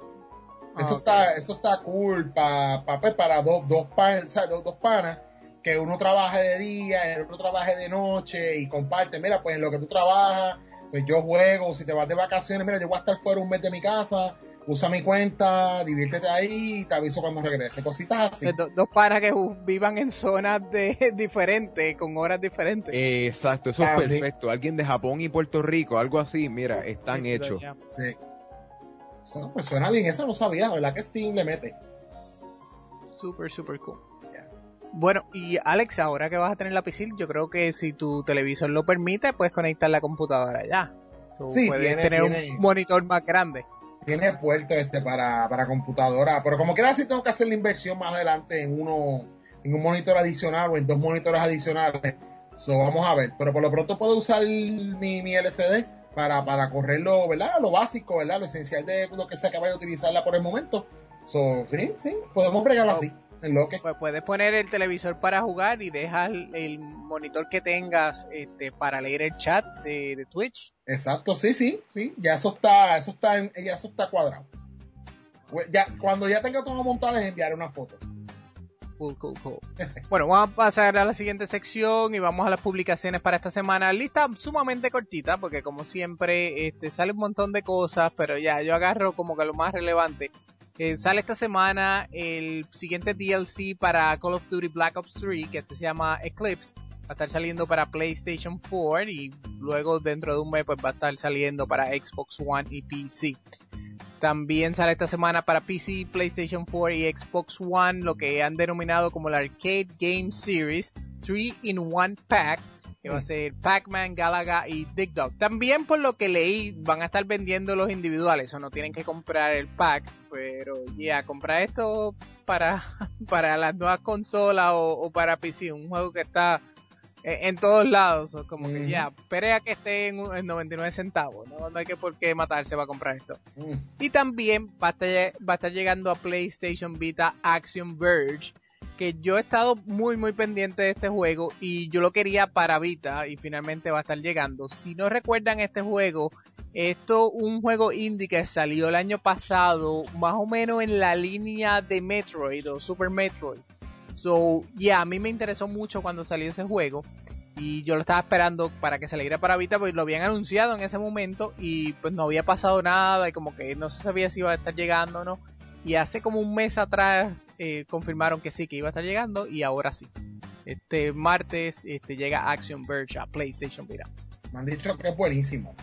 Eso, Ah, está, ok. eso está cool pa, pa, pues, para dos, dos, pan, o sea, dos, dos panas, que uno trabaje de día, el otro trabaje de noche y comparte. Mira, pues en lo que tú trabajas, pues yo juego. Si te vas de vacaciones, mira, yo voy a estar fuera un mes de mi casa, usa mi cuenta, diviértete ahí y te aviso cuando regrese. Cositas así. Pues, do- dos panas que ju- vivan en zonas de diferentes, con horas diferentes. Exacto, eso es También. perfecto. Alguien de Japón y Puerto Rico, algo así, mira, están Sí, hechos. ya. Sí. Eso, pues suena bien, eso no sabía, ¿verdad? Que Steam le mete. Super, super cool. Bueno, y Alex, ahora que vas a tener la P C, yo creo que si tu televisor lo permite, puedes conectar la computadora ya. Tú Sí, puedes tiene- tener tiene- un monitor más grande. Tiene puerto este para, para computadora, pero como quiera sí tengo que hacer la inversión más adelante en uno, en un monitor adicional o en dos monitores adicionales. So, vamos a ver, pero por lo pronto puedo usar mi, mi L C D para, para correrlo, ¿verdad? Lo básico, ¿verdad? Lo esencial de lo que sea que vaya a utilizarla por el momento. So, sí, sí, podemos bregarlo así, en lo que. Pues puedes poner el televisor para jugar y dejas el, el monitor que tengas este, para leer el chat de, de Twitch. Exacto, sí, sí, sí, ya eso está, eso está, en- ya eso está cuadrado. Pues ya, cuando ya tenga todo montado les enviaré una foto. Cool, cool, cool. Bueno, vamos a pasar a la siguiente sección y vamos a las publicaciones para esta semana. Lista sumamente cortita porque como siempre este, sale un montón de cosas, pero ya yo agarro como que lo más relevante. Eh, sale esta semana el siguiente D L C para Call of Duty Black Ops tres, que este se llama Eclipse. Va a estar saliendo para PlayStation cuatro y luego dentro de un mes pues va a estar saliendo para Xbox One y P C. También sale esta semana para P C, PlayStation cuatro y Xbox One lo que han denominado como la Arcade Game Series tres in one Pack, que va a ser Pac-Man, Galaga y Dig Dug. También por lo que leí van a estar vendiendo los individuales, o no tienen que comprar el pack, pero ya, yeah, comprar esto para, para las nuevas consolas o, o para P C, un juego que está en, en todos lados, o como que ya, Ujú. yeah, espere a que esté en, en noventa y nueve centavos, ¿no? No hay que por qué matarse para comprar esto. Mm. Y también va a, estar, va a estar llegando a PlayStation Vita Action Verge, que yo he estado muy muy pendiente de este juego y yo lo quería para Vita y finalmente va a estar llegando. Si no recuerdan este juego, esto un juego indie que salió el año pasado, más o menos en la línea de Metroid o Super Metroid. So, ya, yeah, a mí me interesó mucho cuando salió ese juego y yo lo estaba esperando para que saliera para Vita porque lo habían anunciado en ese momento y pues no había pasado nada y como que no se sabía si iba a estar llegando o no. Y hace como un mes atrás eh, confirmaron que sí, que iba a estar llegando y ahora sí. Este martes este, llega Action Verge a PlayStation Vita. Me han dicho que es buenísimo.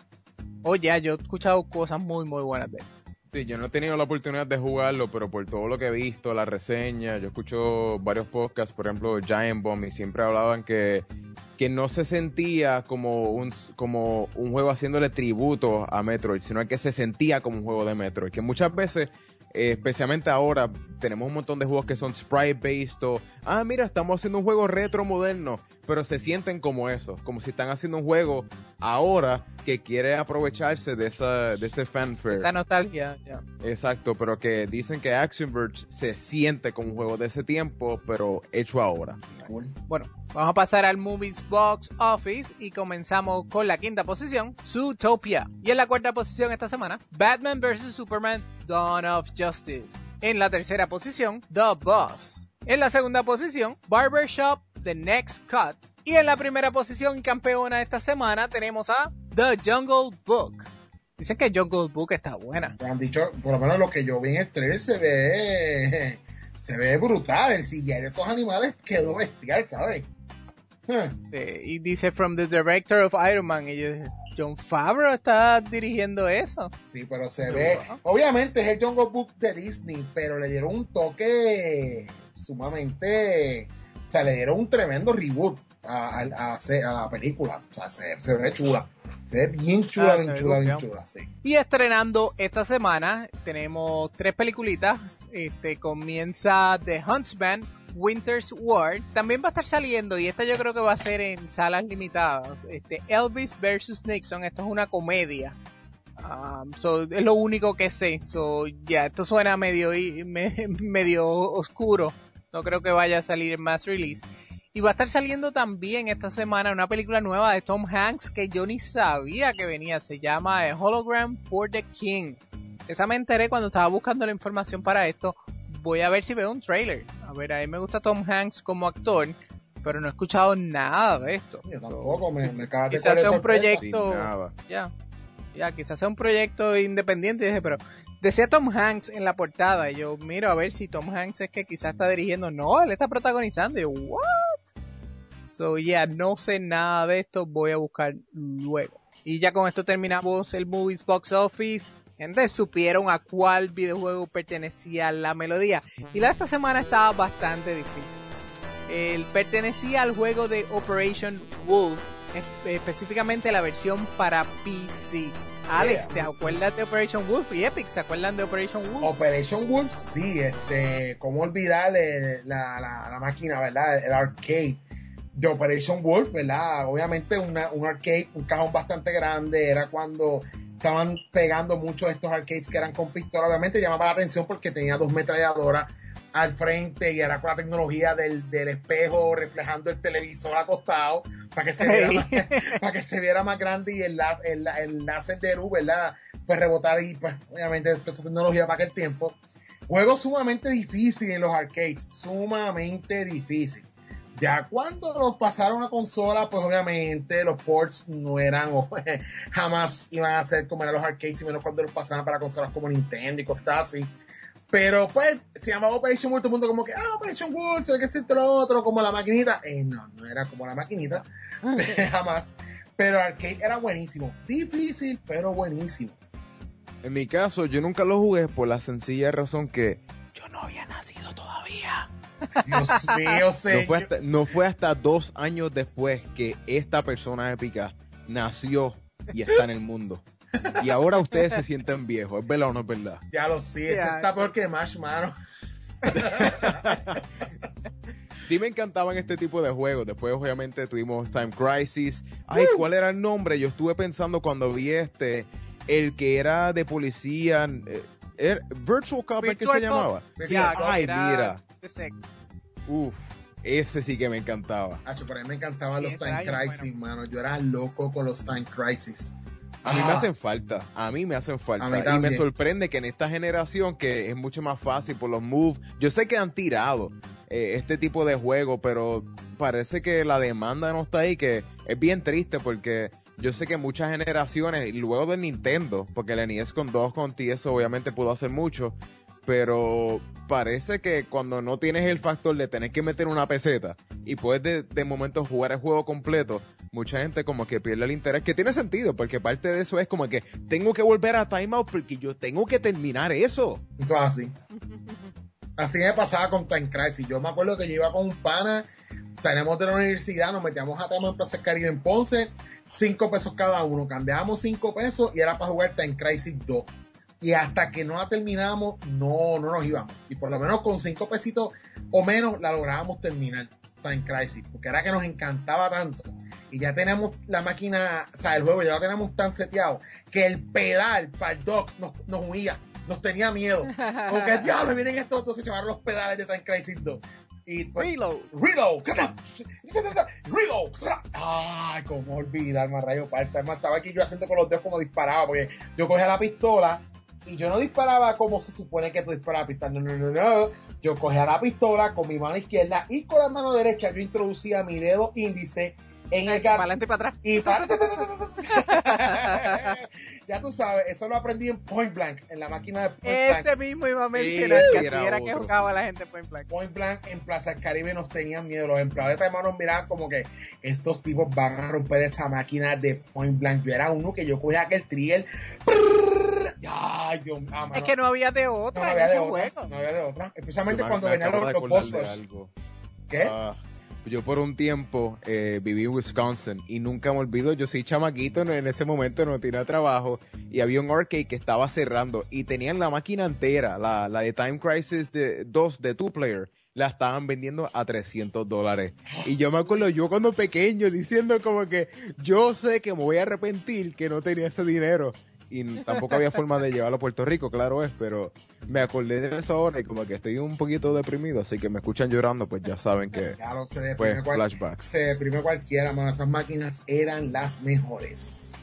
Oye, yo he escuchado cosas muy muy buenas de él. Sí, yo no he tenido la oportunidad de jugarlo, pero por todo lo que he visto, la reseña, yo escucho varios podcasts, por ejemplo Giant Bomb, y siempre hablaban que, que no se sentía como un, como un juego haciéndole tributo a Metroid, sino que se sentía como un juego de Metroid, que muchas veces, eh, especialmente ahora, tenemos un montón de juegos que son sprite-based o, ah, mira, estamos haciendo un juego retro moderno, pero se sienten como eso, como si están haciendo un juego ahora que quiere aprovecharse de esa de ese fanfare. Esa nostalgia, ya. Exacto, pero que dicen que Action Verge se siente como un juego de ese tiempo, pero hecho ahora. Cool. Bueno, vamos a pasar al Movies Box Office y comenzamos con la quinta posición, Zootopia. Y en la cuarta posición esta semana, Batman versus. Superman, Dawn of Justice. En la tercera posición, The Boss. En la segunda posición, Barbershop, The Next Cut. Y en la primera posición campeona esta semana tenemos a The Jungle Book. Dicen que Jungle Book está buena. Me han dicho, por lo menos lo que yo vi en el trailer se ve, se ve brutal. El C G I de esos animales quedó bestial, ¿sabes? Huh. Eh, y dice From the Director of Iron Man. Y yo dije, Jon Favreau está dirigiendo eso. Sí, pero se Pero ve, bueno. obviamente es el Jungle Book de Disney, pero le dieron un toque sumamente, o sea, le dieron un tremendo reboot. a, a, a, la, a la película. O sea, se, se ve chula. Se ve bien chula, Ah, bien se ve chula, bien gufiado. chula, sí. Y estrenando esta semana tenemos tres peliculitas. Este comienza The Huntsman, Winter's War. También va a estar saliendo, y esta yo creo que va a ser en salas limitadas, este Elvis versus Nixon. Esto es una comedia. Um, so, es lo único que sé. So, ya, yeah, esto suena medio, me, medio oscuro. No creo que vaya a salir en mass release. Y va a estar saliendo también esta semana una película nueva de Tom Hanks que yo ni sabía que venía. Se llama A Hologram for the King. Esa me enteré cuando estaba buscando la información para esto. Voy a ver si veo un trailer. A ver, a mí me gusta Tom Hanks como actor, pero no he escuchado nada de esto. Yo tampoco, me, me acabas de Quizás coger sea un sorpresa. proyecto. Sin nada. Ya, ya, quizás sea un proyecto independiente. Dije, pero decía Tom Hanks en la portada. Y yo miro a ver si Tom Hanks es que quizás está dirigiendo. No, él está protagonizando. Y yo, what? So, yeah, no sé nada de esto. Voy a buscar luego. Y ya con esto terminamos el Movies Box Office. Gente, supieron a cuál videojuego pertenecía la melodía. Y la de esta semana estaba bastante difícil. Él pertenecía al juego de Operation Wolf, específicamente la versión para P C. Alex, ¿te acuerdas de Operation Wolf? Y Epic, ¿se acuerdan de Operation Wolf? Operation Wolf, sí, este, cómo olvidar eh, la, la, la máquina, ¿verdad? El arcade de Operation Wolf, ¿verdad? Obviamente una, un arcade, un cajón bastante grande, era cuando estaban pegando muchos de estos arcades que eran con pistola. Obviamente llamaba la atención porque tenía dos metralladoras al frente y era con la tecnología del, del espejo reflejando el televisor acostado para que se viera, Hey. más, para que se viera más grande y el, la- el, el láser de luz, ¿verdad? Pues rebotar y pues obviamente esta tecnología para aquel tiempo. Juego sumamente difícil en los arcades, sumamente difícil. Ya cuando los pasaron a consola, pues obviamente los ports no eran, o jamás iban a ser como eran los arcades, y menos cuando los pasaban para consolas como Nintendo y cosas así. Pero pues se llamaba Operation Wolf, todo el mundo como que, ah, Operation Wolf, hay que hacer lo otro, como la maquinita. Eh, no, no era como la maquinita, jamás. Pero el arcade era buenísimo, difícil, pero buenísimo. En mi caso, yo nunca lo jugué por la sencilla razón que yo no había nacido todavía. Dios mío, No señor. fue, hasta, no fue hasta dos años después que esta persona épica nació y está en el mundo. Y ahora ustedes se sienten viejos, ¿es verdad o no es verdad? Ya lo sé, este Ya. está peor que Mash, mano. Sí me encantaban este tipo de juegos. Después obviamente tuvimos Time Crisis. Ay, ¿cuál era el nombre? Yo estuve pensando cuando vi este, el que era de policía, eh, era- Virtual Cop, ¿es que se Virtual Cop. llamaba? Sí, Ya, que ay, era mira, de sexo. uf, ese sí que me encantaba. Hacho, pero a mí me encantaban Sí, los ese Time era bien Crisis, mano. Yo era loco con los Time Crisis. A mí me Ah. hacen falta, a mí me hacen A falta. mí Y me también. sorprende que en esta generación, que es mucho más fácil por los moves, yo sé que han tirado eh, este tipo de juego, pero parece que la demanda no está ahí, que es bien triste porque yo sé que muchas generaciones, y luego de Nintendo, porque el N E S con dos con T S obviamente pudo hacer mucho, pero parece que cuando no tienes el factor de tener que meter una peseta y puedes de, de momento jugar el juego completo, mucha gente como que pierde el interés, que tiene sentido, porque parte de eso es como que tengo que volver a timeout porque yo tengo que terminar eso. Eso es así. Así me pasaba con Time Crisis. Yo me acuerdo que yo iba con un pana, salíamos de la universidad, nos metíamos a Time en Plaza Caribe en Ponce, cinco pesos cada uno, cambiábamos cinco pesos y era para jugar Time Crisis dos. Y hasta que no la terminábamos, no, no nos íbamos. Y por lo menos con cinco pesitos o menos la lográbamos terminar, Time Crisis, porque era que nos encantaba tanto. Y ya tenemos la máquina, o sea, el juego ya lo tenemos tan seteado que el pedal para el dock nos, nos huía, nos tenía miedo. Como que, diablo, miren esto, entonces llevaron los pedales de Time Crisis dos. Y pues, Reload. Reload, Reload. Ay, cómo olvidar, más rayo parta. Además, estaba aquí yo haciendo con los dedos como disparaba, porque yo cogía la pistola y yo no disparaba como se supone que tú disparas pistola. No, no, no, no. Yo cogía la pistola con mi mano izquierda y con la mano derecha yo introducía mi dedo índice en el Para gatillo. adelante y para atrás. Y para... Ya tú sabes, eso lo aprendí en Point Blank, en la máquina de Point Blank. Ese mismo iba a mencionar Ese que así era era que otro. jugaba la gente Point Blank. Point Blank en Plaza del Caribe nos tenían miedo. Los empleados de Time nos miraban como que estos tipos van a romper esa máquina de Point Blank. Yo era uno que yo cogía aquel trigger. Ay, Dios mío. Ah, Es mano. que no había de No, otra no en había de ese otra. juego. No había de otra. Especialmente Yo me- cuando me venían acabo los, de los acordar boss de rush. algo. ¿Qué? Ah, yo por un tiempo eh, viví en Wisconsin y nunca me olvido, yo soy chamaquito, en ese momento no tenía trabajo y había un arcade que estaba cerrando y tenían la máquina entera, la, la de Time Crisis de dos de two player, la estaban vendiendo a trescientos dólares. Y yo me acuerdo, yo cuando pequeño diciendo como que yo sé que me voy a arrepentir que no tenía ese dinero. Y tampoco había forma de llevarlo a Puerto Rico, claro es, pero me acordé de eso ahora y como que estoy un poquito deprimido, así que me escuchan llorando, pues ya saben que claro, se fue deprime, cual, flashbacks. Se deprime cualquiera, mano. Esas máquinas eran las mejores.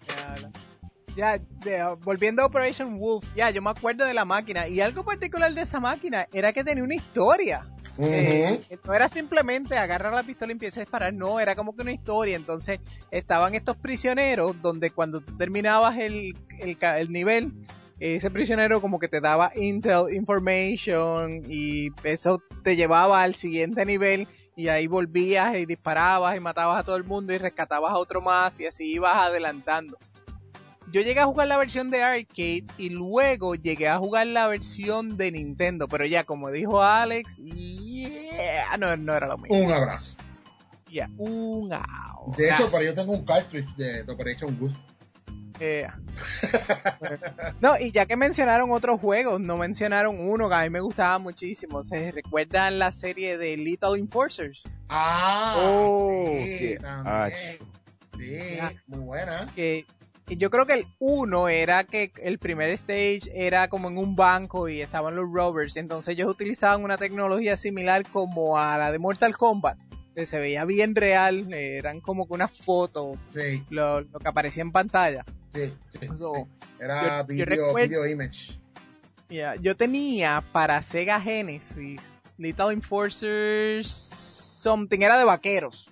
Ya, ya de, volviendo a Operation Wolf, ya, yo me acuerdo de la máquina, y algo particular de esa máquina era que tenía una historia. Uh-huh. Eh, no era simplemente agarrar la pistola y empieza a disparar, no, era como que una historia. Entonces estaban estos prisioneros donde cuando tú terminabas el, el, el nivel, ese prisionero como que te daba intel information y eso te llevaba al siguiente nivel y ahí volvías y disparabas y matabas a todo el mundo y rescatabas a otro más y así ibas adelantando. Yo llegué a jugar la versión de arcade y luego llegué a jugar la versión de Nintendo, pero ya como dijo Alex, yeah, no, no era lo mismo. Un abrazo. Ya, yeah, un abrazo. De hecho, pero yo tengo un cartridge de, de Operation Wolf. Eh, no, y ya que mencionaron otros juegos, no mencionaron uno que a mí me gustaba muchísimo. ¿Se recuerdan la serie de Lethal Enforcers? Ah, oh, sí, también. Sí, yeah. Muy buena. Que yo creo que el uno era que el primer stage era como en un banco y estaban los rovers, entonces ellos utilizaban una tecnología similar como a la de Mortal Kombat, que se veía bien real, eran como que una foto, sí. lo, lo que aparecía en pantalla. Sí, sí, so, sí. Era yo, video, yo recuerdo, video image. Yeah, yo tenía para Sega Genesis Lethal Enforcers something, era de vaqueros.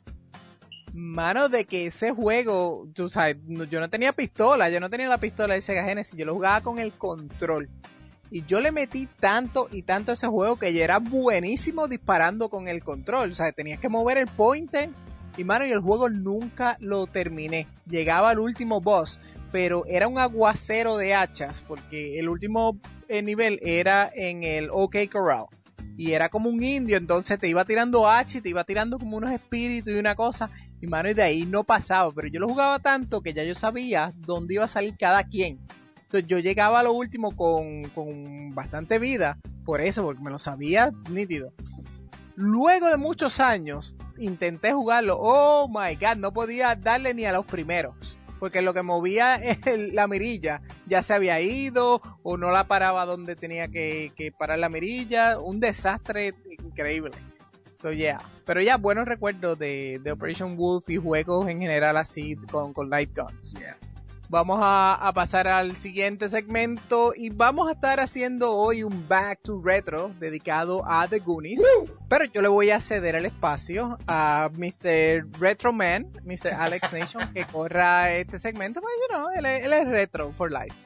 Mano, de que ese juego, tú sabes, yo no tenía pistola, yo no tenía la pistola de Sega Genesis, yo lo jugaba con el control. Y yo le metí tanto y tanto a ese juego que yo era buenísimo disparando con el control. O sea, tenías que mover el pointer y, mano, y el juego nunca lo terminé. Llegaba al último boss, pero era un aguacero de hachas, porque el último eh, nivel era en el OK Corral. Y era como un indio, entonces te iba tirando hachas y te iba tirando como unos espíritus y una cosa. Y mano, y de ahí no pasaba. Pero yo lo jugaba tanto que ya yo sabía dónde iba a salir cada quien. Entonces yo llegaba a lo último con, con bastante vida. Por eso, porque me lo sabía nítido. Luego de muchos años, intenté jugarlo. Oh my god, no podía darle ni a los primeros. Porque lo que movía el, la mirilla ya se había ido o no la paraba donde tenía que, que parar la mirilla. Un desastre increíble. So yeah. Pero ya, buenos recuerdos de, de Operation Wolf y juegos en general así con, con light guns. Yeah. Vamos a, a pasar al siguiente segmento y vamos a estar haciendo hoy un Back to Retro dedicado a The Goonies. ¡Woo! Pero yo le voy a ceder el espacio a mister Retro Man, mister Alex Nation, que corra este segmento, pues, you know, él, él es retro for life.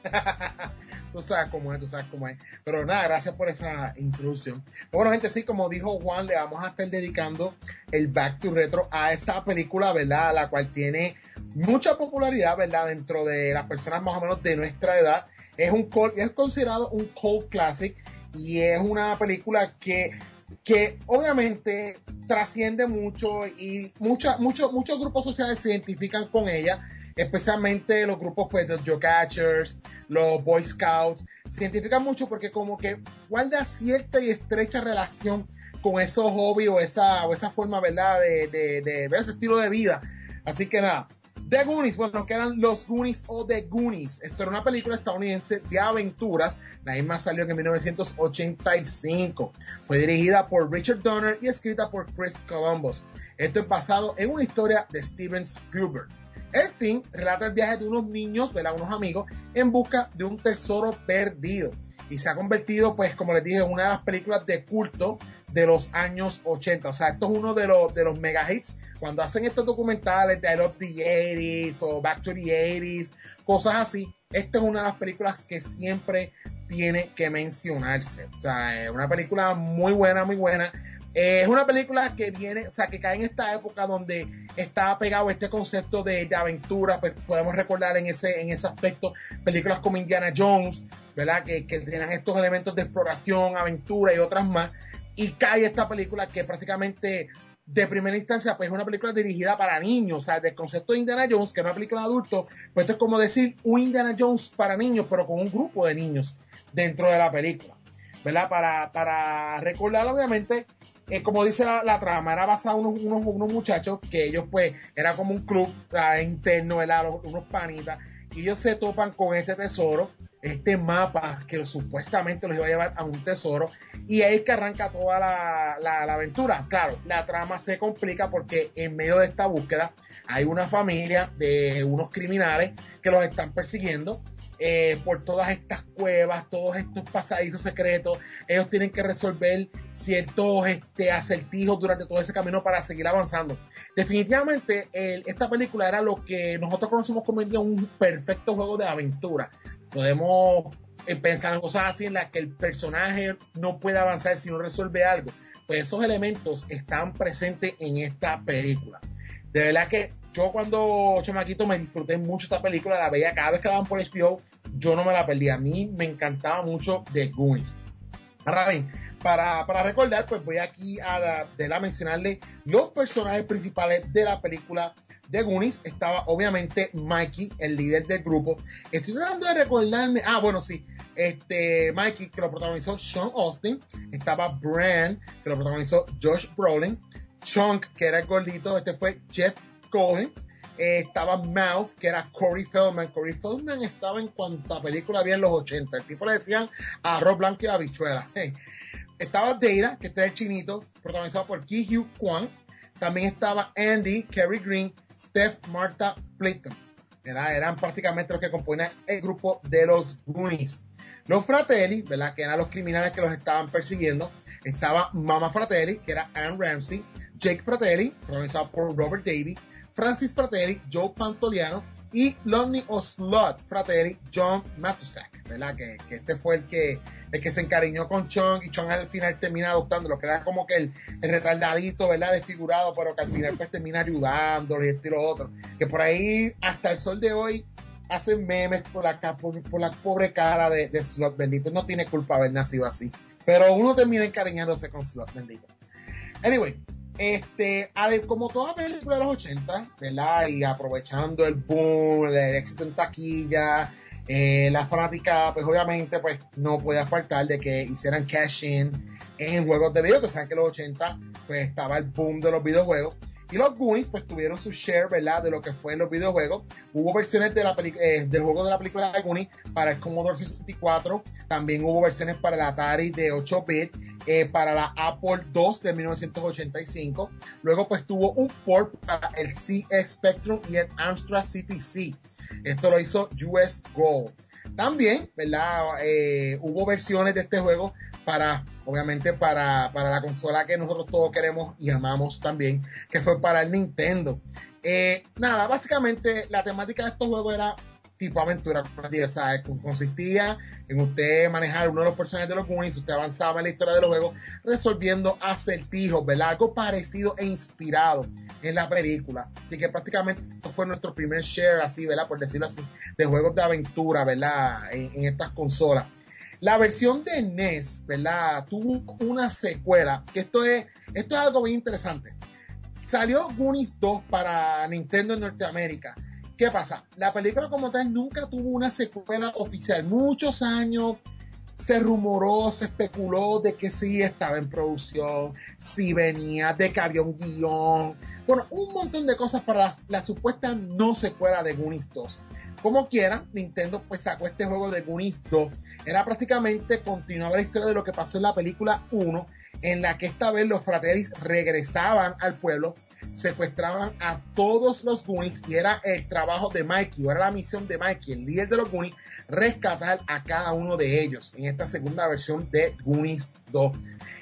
Tú sabes cómo es, tú sabes cómo es. Pero nada, gracias por esa introducción. Bueno, gente, sí, como dijo Juan, le vamos a estar dedicando el Back to Retro a esa película, ¿verdad? La cual tiene mucha popularidad, ¿verdad? Dentro de las personas más o menos de nuestra edad. Es un cult, es considerado un cult classic y es una película que, que obviamente trasciende mucho y mucha, mucho, muchos grupos sociales se identifican con ella. Especialmente los grupos pues de los Geocachers, los Boy Scouts, se identifican mucho porque como que guarda cierta y estrecha relación con esos hobbies o esa, o esa forma, ¿verdad? De, de, de ver ese estilo de vida. Así que nada, The Goonies, bueno, que eran los Goonies o The Goonies. Esto era una película estadounidense de aventuras. La misma salió en mil novecientos ochenta y cinco. Fue dirigida por Richard Donner y escrita por Chris Columbus. Esto es basado en una historia de Steven Spielberg. El film relata el viaje de unos niños, ¿verdad? Unos amigos, en busca de un tesoro perdido. Y se ha convertido, pues, como les dije, en una de las películas de culto de los años ochenta. O sea, esto es uno de los, de los mega hits. Cuando hacen estos documentales de I Love the eighties o Back to the eighties, cosas así, esta es una de las películas que siempre tiene que mencionarse. O sea, es una película muy buena, muy buena. Eh, es una película que viene, o sea, que cae en esta época donde estaba pegado este concepto de, de aventura. Pues podemos recordar en ese, en ese aspecto películas como Indiana Jones, ¿verdad? Que, que tenían estos elementos de exploración, aventura y otras más. Y cae esta película que prácticamente de primera instancia, pues es una película dirigida para niños, o sea, del concepto de Indiana Jones, que es una película de adultos, pues esto es como decir un Indiana Jones para niños, pero con un grupo de niños dentro de la película, ¿verdad? Para, para recordar, obviamente, eh, como dice la, la trama, era basada en unos, unos, unos muchachos que ellos, pues, era como un club uh, interno, ¿verdad? Los, unos panitas, y ellos se topan con este tesoro, este mapa que supuestamente los iba a llevar a un tesoro, y ahí es que arranca toda la, la, la aventura. Claro, la trama se complica porque en medio de esta búsqueda hay una familia de unos criminales que los están persiguiendo eh, por todas estas cuevas, todos estos pasadizos secretos. Ellos tienen que resolver ciertos este, acertijos durante todo ese camino para seguir avanzando. Definitivamente el, esta película era lo que nosotros conocemos como un perfecto juego de aventura. Podemos pensar en cosas así en las que el personaje no puede avanzar si no resuelve algo. Pues esos elementos están presentes en esta película. De verdad que yo cuando chamaquito me disfruté mucho esta película, la veía cada vez que la daban por H B O, yo no me la perdía. A mí me encantaba mucho The Goonies. Ahora bien, para, para recordar, pues voy aquí a, de a mencionarle los personajes principales de la película de Goonies. Estaba obviamente Mikey, el líder del grupo. Estoy tratando de recordarme, ah bueno sí, este Mikey, que lo protagonizó Sean Austin. Estaba Bran, que lo protagonizó Josh Brolin. Chunk, que era el gordito, este fue Jeff Cohen. Eh, estaba Mouth, que era Corey Feldman. Corey Feldman estaba en cuanta película había en los ochenta. El tipo le decían arroz blanco y habichuela. Hey. Estaba Data, que este es el chinito, protagonizado por Ki Hugh Kwan. También estaba Andy, Kerry Green, Steph, Martha Plimpton. Era, eran prácticamente los que componían el grupo de los Goonies. Los Fratelli, ¿verdad? Que eran los criminales que los estaban persiguiendo. Estaba Mama Fratelli, que era Anne Ramsey. Jake Fratelli, protagonizado por Robert Davi. Francis Fratelli, Joe Pantoliano. Y Lonnie Oslot Fratelli, John Matuszak, ¿verdad? Que, que este fue el que, el que se encariñó con Chong, y Chong al final termina adoptándolo, que era como que el, el retardadito, ¿verdad? Desfigurado, pero que al final pues termina ayudándolo y esto y lo otro. Que por ahí, hasta el sol de hoy, hacen memes por la, por, por la pobre cara de, de Slot, bendito. No tiene culpa haber nacido así. Pero uno termina encariñándose con Slot, bendito. Anyway, este, como toda película de los ochenta, ¿verdad? Y aprovechando el boom, el éxito en taquilla, eh, la fanática, pues obviamente, pues no podía faltar de que hicieran cash in en juegos de video, que saben que en los ochenta, pues estaba el boom de los videojuegos. Y los Goonies, pues tuvieron su share, ¿verdad? De lo que fue en los videojuegos. Hubo versiones de la peli- eh, del juego de la película de Goonies para el Commodore sesenta y cuatro. También hubo versiones para el Atari de ocho bit, eh, para la Apple dos de mil novecientos ochenta y cinco. Luego, pues tuvo un port para el C X Spectrum y el Amstrad C P C. Esto lo hizo U S Gold. También, ¿verdad? Eh, hubo versiones de este juego para, obviamente, para, para la consola que nosotros todos queremos y amamos también, que fue para el Nintendo. Eh, nada, básicamente la temática de estos juegos era tipo aventura, ¿sabes? Consistía en usted manejar uno de los personajes de los Goonies, usted avanzaba en la historia de los juegos resolviendo acertijos, ¿verdad? Algo parecido e inspirado en la película. Así que prácticamente esto fue nuestro primer share, así, ¿verdad? Por decirlo así, de juegos de aventura, ¿verdad? En, en estas consolas. La versión de N E S, ¿verdad? Tuvo una secuela, que esto es, esto es algo bien interesante. Salió Goonies dos para Nintendo en Norteamérica. ¿Qué pasa? La película como tal nunca tuvo una secuela oficial. Muchos años se rumoró, se especuló de que sí estaba en producción, sí venía, de que había un guión. Bueno, un montón de cosas para la, la supuesta no secuela de Goonies dos. Como quiera, Nintendo pues sacó este juego de Goonies dos. Era prácticamente continuar la historia de lo que pasó en la película uno, en la que esta vez los Fratellis regresaban al pueblo, secuestraban a todos los Goonies y era el trabajo de Mikey, o era la misión de Mikey, el líder de los Goonies, rescatar a cada uno de ellos en esta segunda versión de Goonies dos.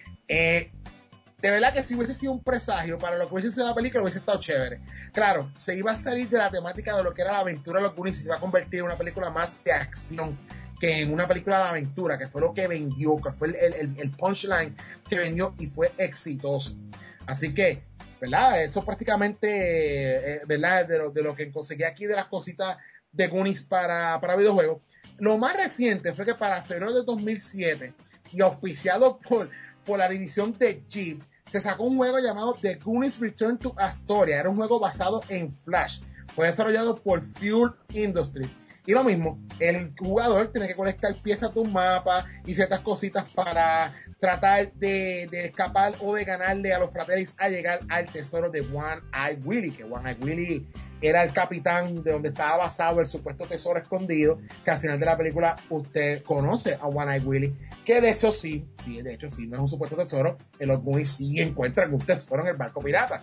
Eh, de verdad que si hubiese sido un presagio para lo que hubiese sido la película, hubiese estado chévere. Claro, se iba a salir de la temática de lo que era la aventura de los Goonies y se iba a convertir en una película más de acción que en una película de aventura, que fue lo que vendió, que fue el, el, el punchline que vendió y fue exitoso. Así que, ¿verdad? Eso prácticamente, eh, ¿verdad? De lo, de lo que conseguí aquí de las cositas de Goonies para, para videojuegos. Lo más reciente fue que para febrero de dos mil siete, y auspiciado por, por la división de Jeep, se sacó un juego llamado The Goonies Return to Astoria. Era un juego basado en Flash. Fue desarrollado por Fuel Industries. Y lo mismo, el jugador tiene que colectar piezas de un mapa y ciertas cositas para tratar de, de escapar o de ganarle a los Fratellis a llegar al tesoro de One Eye Willy, que One Eye Willy era el capitán de donde estaba basado el supuesto tesoro escondido, que al final de la película usted conoce a One Eye Willy, que de eso sí, sí, de hecho sí, no es un supuesto tesoro, en los Goonies sí encuentran un tesoro en el barco pirata.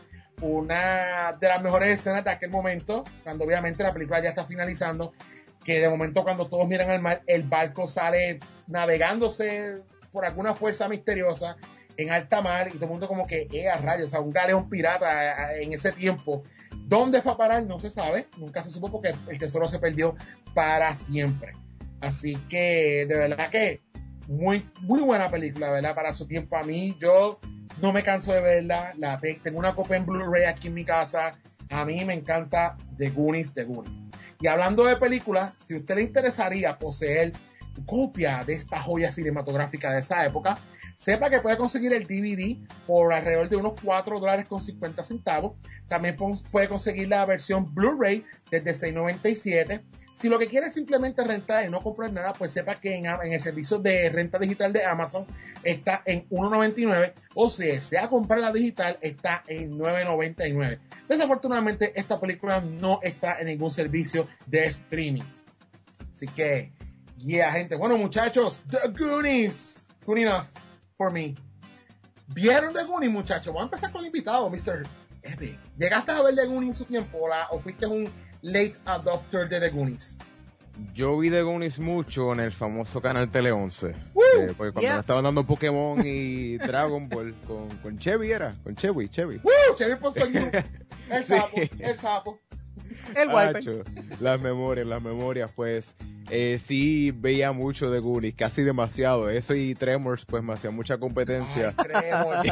Una de las mejores escenas de aquel momento, cuando obviamente la película ya está finalizando, que de momento cuando todos miran al mar, el barco sale navegándose por alguna fuerza misteriosa en alta mar y todo el mundo como que, eh, a rayos, o sea, un galeón pirata en ese tiempo. ¿Dónde fue a parar? No se sabe, nunca se supo porque el tesoro se perdió para siempre. Así que, de verdad que muy, muy buena película, ¿verdad? Para su tiempo. A mí, yo no me canso de verla, la tengo una copia en Blu-ray aquí en mi casa. A mí me encanta The Goonies, The Goonies. Y hablando de películas, si a usted le interesaría poseer copia de esta joya cinematográfica de esa época, sepa que puede conseguir el D V D por alrededor de unos cuatro dólares con cincuenta centavos. También puede conseguir la versión Blu-ray desde seis noventa y siete. Si lo que quiere es simplemente rentar y no comprar nada, pues sepa que en, en el servicio de renta digital de Amazon está en uno noventa y nueve, o si desea comprar la digital está en nueve noventa y nueve. Desafortunadamente esta película no está en ningún servicio de streaming. Así que, yeah, gente. Bueno, muchachos, The Goonies. Good enough for me. ¿Vieron The Goonies, muchachos? Vamos a empezar con el invitado, mister Epic. ¿Llegaste a ver The Goonies en su tiempo o, la, o fuiste un late adopter de The Goonies? Yo vi The Goonies mucho en el famoso canal Tele once. Eh, porque cuando Yeah. me estaban dando Pokémon y Dragon Ball con, con Chevy era, con Chevy, Chevy. ¡Woo! Chevy Ponzoño. El Sí. sapo, el sapo. El wiper. Acho, las memorias, las memorias, pues eh, sí veía mucho de Goonies, casi demasiado. Eso y Tremors, pues me hacían mucha competencia. Ay, Tremors.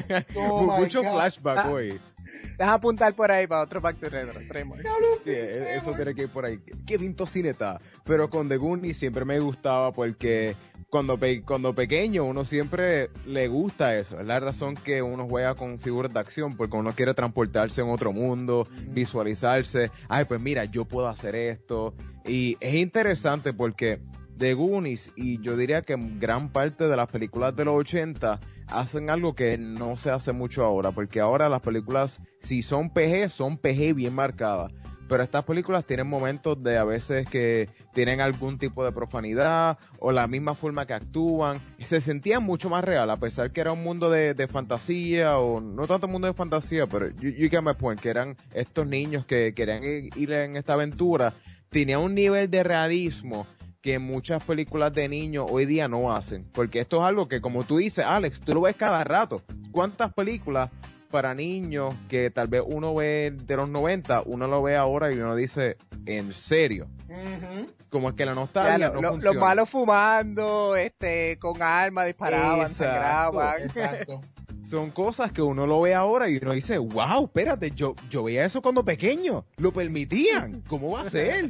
Oh my Mucho God. flashback Ah. hoy. Deja apuntar por ahí para otro Back to Retro. Tremors. Diablo, Sí, sí, e- eso Tremors. tiene que ir por ahí. Qué bien tocineta. Pero con The Goonies siempre me gustaba porque cuando, pe- cuando pequeño uno siempre le gusta eso. Es la razón que uno juega con figuras de acción porque uno quiere transportarse en otro mundo, visualizarse. Ay, pues mira, yo puedo hacer esto. Y es interesante porque The Goonies y yo diría que gran parte de las películas de los ochenta hacen algo que no se hace mucho ahora, porque ahora las películas, si son P G, son P G bien marcadas, pero estas películas tienen momentos de a veces que tienen algún tipo de profanidad o la misma forma que actúan, y se sentían mucho más real, a pesar que era un mundo de, de fantasía, o no tanto mundo de fantasía, pero you, you get my point, que eran estos niños que querían ir, ir en esta aventura, tenía un nivel de realismo que muchas películas de niños hoy día no hacen, porque esto es algo que, como tú dices, Alex, tú lo ves cada rato. ¿Cuántas películas para niños que tal vez uno ve de los noventa, uno lo ve ahora y uno dice, ¿en serio? Ujú. Como es que la Ya, nostalgia lo- no lo- funciona. los malos fumando, este, con armas, disparaban, Exacto. sangraban. Exacto. Son cosas que uno lo ve ahora y uno dice, wow, espérate, yo, yo veía eso cuando pequeño, lo permitían, ¿cómo va a ser?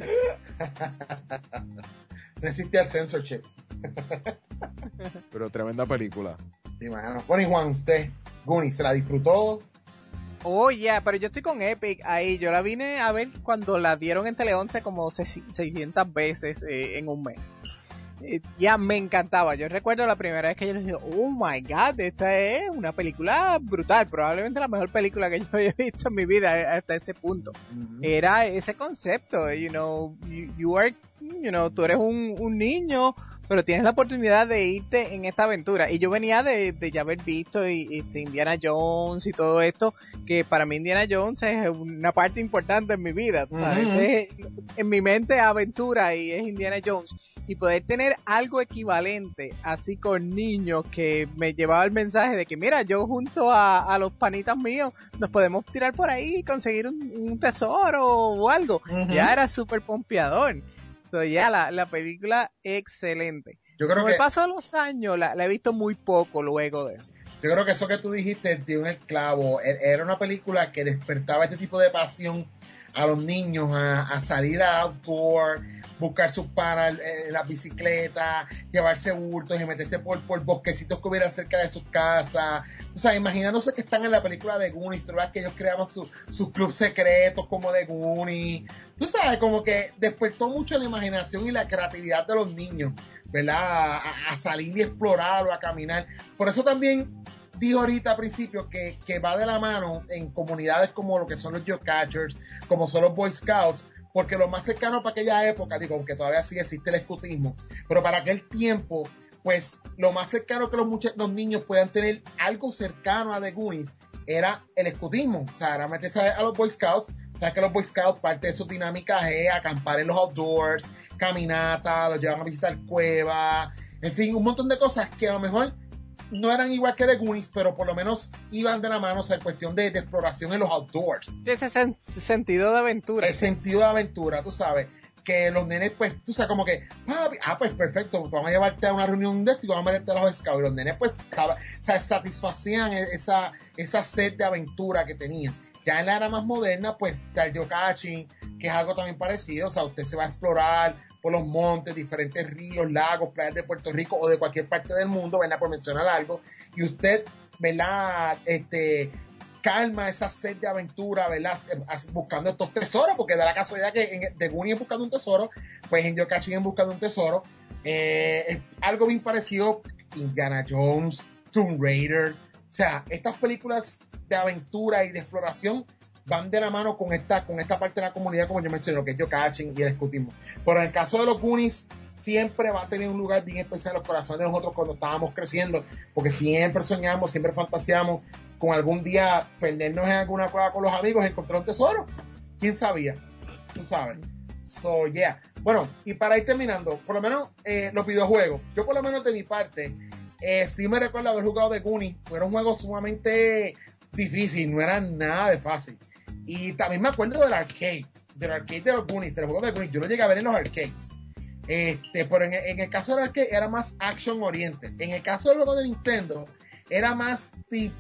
No existía el censorship. Pero tremenda película. Sí, mano. Bueno, y Juan, usted, Goonies, ¿se la disfrutó? Oh, yeah, pero yo estoy con Epic ahí. Yo la vine a ver cuando la dieron en Tele once como seiscientas veces eh, en un mes. Eh, ya me encantaba. Yo recuerdo la primera vez que yo les dije, oh my god, esta es una película brutal. Probablemente la mejor película que yo había visto en mi vida hasta ese punto. Era ese concepto, you know, you, you are, you know, tú eres un, un niño, pero tienes la oportunidad de irte en esta aventura. Y yo venía de, de ya haber visto y, y Indiana Jones y todo esto, que para mí Indiana Jones es una parte importante en mi vida, ¿sabes? Ujú. Es, en mi mente aventura y es Indiana Jones. Y poder tener algo equivalente así con niños que me llevaba el mensaje de que mira, yo junto a, a los panitas míos nos podemos tirar por ahí y conseguir un, un tesoro o algo. Ujú. Ya era súper pompeador. Entonces ya la, la película excelente. Yo creo Con que el paso de los años la, la he visto muy poco luego de eso. Yo creo que eso que tú dijiste dio un esclavo. E- Era una película que despertaba este tipo de pasión a los niños a, a salir al outdoor, buscar sus panas en la bicicleta, llevarse bultos y meterse por, por bosquecitos que hubieran cerca de sus casas. O sea, imaginándose que están en la película de Goonies, ¿verdad? Que ellos creaban sus su clubes secretos como de Goonies. Tú sabes, como que despertó mucho la imaginación y la creatividad de los niños, ¿verdad? A, a salir y explorar o a caminar. Por eso también dijo ahorita al principio que, que va de la mano en comunidades como lo que son los geocachers, como son los Boy Scouts, porque lo más cercano para aquella época, digo, aunque todavía sí existe el escutismo, pero para aquel tiempo, pues lo más cercano que los, muchachos, los niños puedan tener algo cercano a The Goonies era el escutismo, o sea, era meterse a los Boy Scouts. O sea, que los Boy Scouts, parte de su dinámica es acampar en los outdoors, caminata, los llevan a visitar cuevas, en fin, un montón de cosas que a lo mejor no eran igual que The Goonies, pero por lo menos iban de la mano, o sea, cuestión de, de exploración en los outdoors. Sí, ese sen- sentido de aventura. El sentido de aventura, tú sabes, que los nenes, pues, tú sabes, como que, papi, ah, pues perfecto, vamos a llevarte a una reunión de esto y vamos a meterte a los scouts. Y los nenes, pues, estaba, o sea, satisfacían esa, esa sed de aventura que tenían. Ya en la era más moderna, pues, está el geocaching, que es algo también parecido, o sea, usted se va a explorar por los montes, diferentes ríos, lagos, playas de Puerto Rico o de cualquier parte del mundo, ¿verdad? Por mencionar algo, y usted, ¿verdad? Este, calma esa sed de aventura, ¿verdad? Buscando estos tesoros, porque da la casualidad que en The Goonies buscando un tesoro, pues en geocaching en buscando un tesoro, eh, es algo bien parecido, Indiana Jones, Tomb Raider, o sea, estas películas de aventura y de exploración van de la mano con esta, con esta parte de la comunidad, como yo mencioné, lo que es geocaching y el escutismo. Pero en el caso de los Goonies, siempre va a tener un lugar bien especial en los corazones de nosotros cuando estábamos creciendo, porque siempre soñamos, siempre fantaseamos con algún día perdernos en alguna cueva con los amigos, encontrar un tesoro. ¿Quién sabía? Tú sabes. So, yeah. Bueno, y para ir terminando, por lo menos eh, los videojuegos. Yo por lo menos de mi parte, eh, sí me recuerdo haber jugado de Goonies. Fue un juego sumamente difícil, no era nada de fácil. Y también me acuerdo del arcade, del arcade de los Goonies, del juego de Goonies. Yo lo llegué a ver en los arcades. Este, pero en, en el caso del arcade era más action oriented. En el caso del juego de Nintendo, era más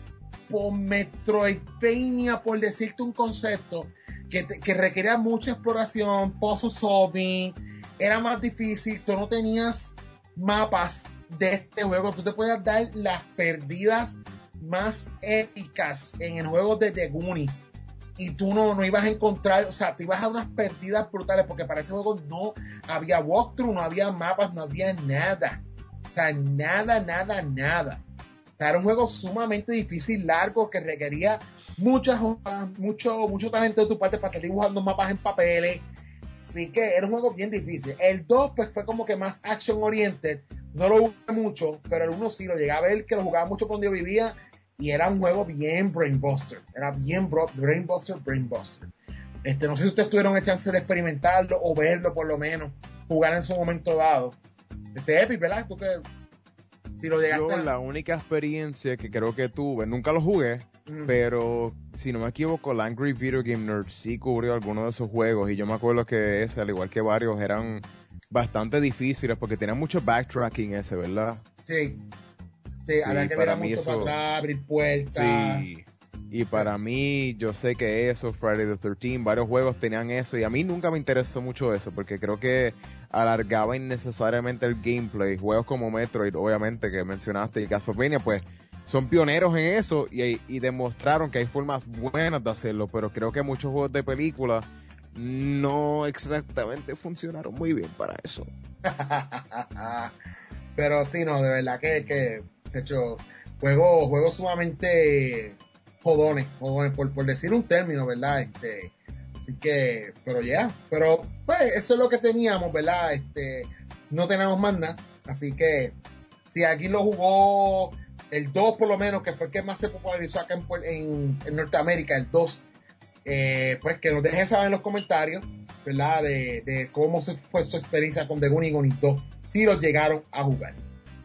tipo Metroidvania, por decirte un concepto, que, te, que requería mucha exploración, puzzle solving, era más difícil, tú no tenías mapas de este juego, tú te podías dar las perdidas más épicas en el juego de The Goonies. Y tú no, no ibas a encontrar, o sea, te ibas a unas perdidas brutales porque para ese juego no había walkthrough, no había mapas, no había nada. O sea, nada, nada, nada. O sea, era un juego sumamente difícil, largo, que requería muchas horas, mucho, mucho talento de tu parte para estar dibujando mapas en papeles. Así que era un juego bien difícil. El dos, pues, fue como que más action oriented. No lo jugué mucho, pero el uno sí lo llegué a ver, que lo jugaba mucho cuando yo vivía. Y era un juego bien brainbuster. Era bien bro- brainbuster, brainbuster. Este, no sé si ustedes tuvieron el chance de experimentarlo o verlo por lo menos. Jugar en su momento dado. Este Epic, ¿verdad? Tú que si lo llegaste Yo a... la única experiencia que creo que tuve, nunca lo jugué, mm. pero si no me equivoco, la Angry Video Game Nerd sí cubrió alguno de esos juegos. Y yo me acuerdo que ese, al igual que varios, eran bastante difíciles porque tenían mucho backtracking ese, ¿verdad? Sí. Sí, sí, había que ver mucho eso, para atrás, abrir puertas. Sí, y para sí. mí, yo sé que eso, Friday the thirteenth, varios juegos tenían eso, y a mí nunca me interesó mucho eso, porque creo que alargaba innecesariamente el gameplay. Juegos como Metroid, obviamente, que mencionaste, y Castlevania, pues, son pioneros en eso, y, y demostraron que hay formas buenas de hacerlo, pero creo que muchos juegos de película no exactamente funcionaron muy bien para eso. Pero sí, no, de verdad que... que... De hecho, juegos juego sumamente jodones, jodones por, por decir un término, ¿verdad? Este, así que, pero ya, yeah, pero pues eso es lo que teníamos, ¿verdad? Este, no tenemos más nada, así que si aquí lo jugó el dos por lo menos, que fue el que más se popularizó acá en, en, en Norteamérica, el dos, eh, pues que nos dejen saber en los comentarios, ¿verdad? De, de cómo se fue su experiencia con The Goonies y Goonies dos, si los llegaron a jugar.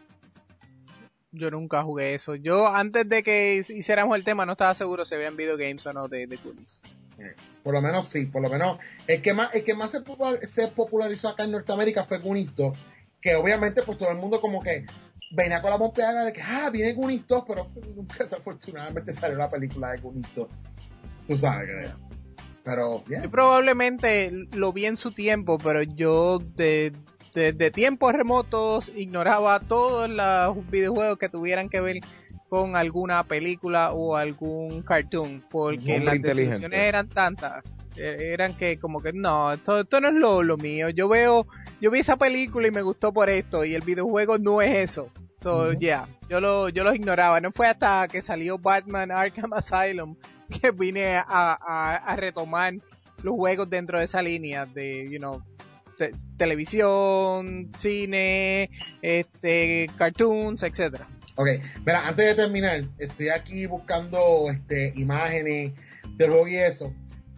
Yo nunca jugué eso. Yo, antes de que hiciéramos el tema, no estaba seguro si habían video games o no de, de Goonies. Eh, por lo menos sí, por lo menos. El que más, el que más se, popular, se popularizó acá en Norteamérica fue Goonies dos, que obviamente pues todo el mundo como que venía con la pompeada de que, ah, viene Goonies dos, pero nunca desafortunadamente salió la película de Goonies dos. Tú sabes que... Pero, yeah. Yo probablemente lo vi en su tiempo, pero yo de, de, de tiempos remotos ignoraba todos los videojuegos que tuvieran que ver con alguna película o algún cartoon, porque las decisiones eran tantas, eran que como que no, esto, esto no es lo, lo mío. Yo veo, yo vi esa película y me gustó por esto, y el videojuego no es eso. So, uh-huh. yeah, yo lo, yo los ignoraba. No fue hasta que salió Batman Arkham Asylum que vine a, a, a retomar los juegos dentro de esa línea de, you know, te, televisión, cine, este, cartoons, etcétera. Ok, mira, antes de terminar, estoy aquí buscando este, imágenes del juego y eso.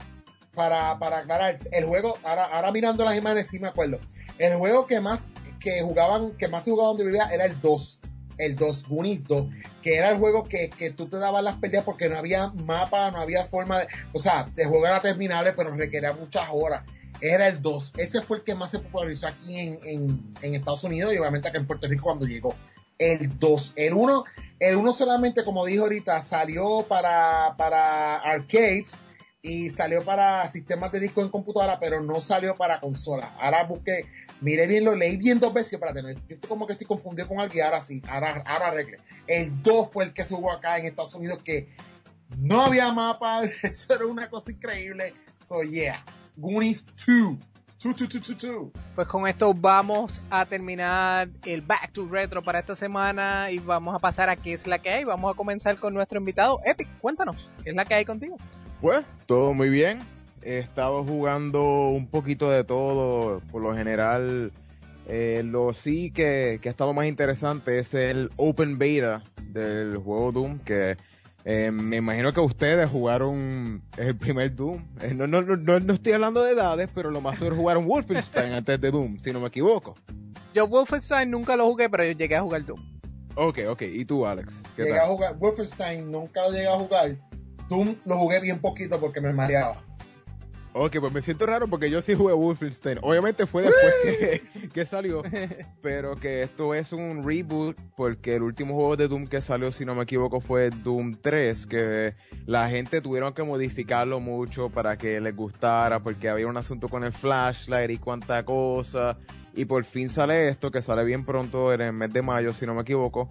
Para, para aclarar, el juego, ahora, ahora mirando las imágenes sí me acuerdo. El juego que más que jugaban, que más se jugaba donde vivía era el dos. El dos, Goonies dos, que era el juego que, que tú te dabas las peleas porque no había mapa, no había forma de... O sea, el juego era terminable, pero requería muchas horas. Era el dos. Ese fue el que más se popularizó aquí en, en, en Estados Unidos y obviamente acá en Puerto Rico cuando llegó. El dos. El uno, el uno solamente, como dijo ahorita, salió para, para arcades y salió para sistemas de disco en computadora, pero no salió para consola. Ahora busqué, miré bien, lo leí bien dos veces para tener. Yo estoy como que estoy confundido con alguien, ahora sí, ahora, ahora arregle. El dos fue el que se jugó acá en Estados Unidos, que no había mapa, eso era una cosa increíble. So yeah, Goonies dos. Two, two, two, two, two. Pues con esto vamos a terminar el Back to Retro para esta semana y vamos a pasar a qué es la que hay. Vamos a comenzar con nuestro invitado Epic. Cuéntanos, ¿qué es la que hay contigo? Pues, todo muy bien. He estado jugando un poquito de todo. Por lo general, eh, lo sí que, que ha estado más interesante es el Open Beta del juego Doom, que eh, me imagino que ustedes jugaron el primer Doom. Eh, no, no, no, no estoy hablando de edades, pero lo más seguro jugaron Wolfenstein antes de Doom, si no me equivoco. Yo Wolfenstein nunca lo jugué, pero yo llegué a jugar Doom. Ok, ok. ¿Y tú, Alex? ¿Qué llegué tal? A jugar Wolfenstein, nunca lo llegué a jugar. Doom lo jugué bien poquito porque me mareaba. Ok, pues me siento raro porque yo sí jugué Wolfenstein. Obviamente fue después que, que salió, pero que esto es un reboot porque el último juego de Doom que salió, si no me equivoco, fue Doom tres, que la gente tuvieron que modificarlo mucho para que les gustara porque había un asunto con el flashlight y cuánta cosa. Y por fin sale esto, que sale bien pronto en el mes de mayo, si no me equivoco.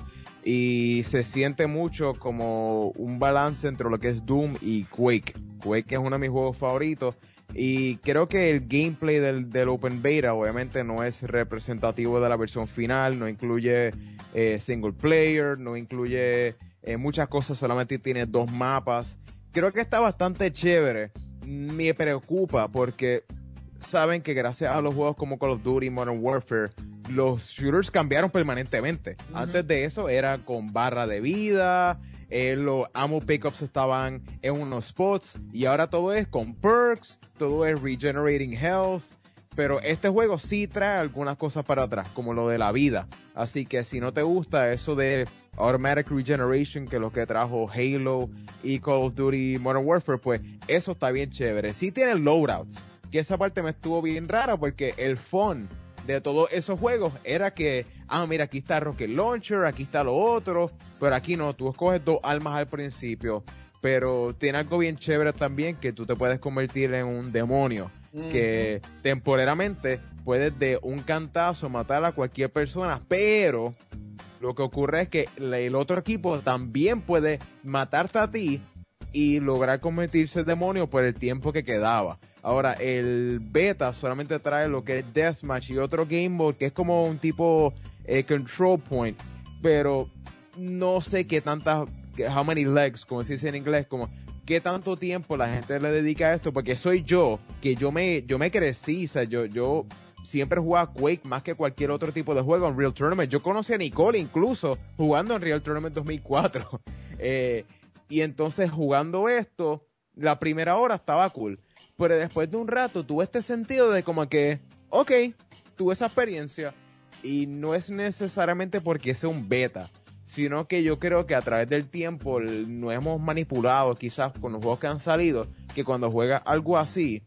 Y se siente mucho como un balance entre lo que es Doom y Quake. Quake es uno de mis juegos favoritos. Y creo que el gameplay del, del Open Beta obviamente no es representativo de la versión final. No incluye eh, single player, no incluye eh, muchas cosas, solamente tiene dos mapas. Creo que está bastante chévere. Me preocupa porque saben que gracias a los juegos como Call of Duty, Modern Warfare, los shooters cambiaron permanentemente. Uh-huh. Antes de eso era con barra de vida, eh, los ammo pickups estaban en unos spots y ahora todo es con perks, todo es regenerating health. Pero este juego sí trae algunas cosas para atrás, como lo de la vida. Así que si no te gusta eso de Automatic Regeneration, que es lo que trajo Halo y Call of Duty Modern Warfare, pues eso está bien chévere. Sí tiene loadouts, que esa parte me estuvo bien rara porque el fun de todos esos juegos era que, ah, mira, aquí está Rocket Launcher, aquí está lo otro, pero aquí no, tú escoges dos armas al principio, pero tiene algo bien chévere también, que tú te puedes convertir en un demonio, mm-hmm. que temporalmente puedes de un cantazo matar a cualquier persona, pero lo que ocurre es que el otro equipo también puede matarte a ti y lograr convertirse en demonio por el tiempo que quedaba. Ahora, el beta solamente trae lo que es Deathmatch y otro game mode que es como un tipo eh, control point, pero no sé qué tantas, how many legs, como se dice en inglés, como qué tanto tiempo la gente le dedica a esto, porque soy yo, que yo me, yo me crecí, o sea, yo, yo siempre jugaba Quake más que cualquier otro tipo de juego en Real Tournament. Yo conocí a Nicole incluso jugando en Real Tournament dos mil cuatro. Eh, y entonces jugando esto, la primera hora estaba cool. Pero después de un rato tuve este sentido de como que, ok, tuve esa experiencia. Y no es necesariamente porque sea un beta, sino que yo creo que a través del tiempo nos hemos manipulado quizás con los juegos que han salido, que cuando juegas algo así,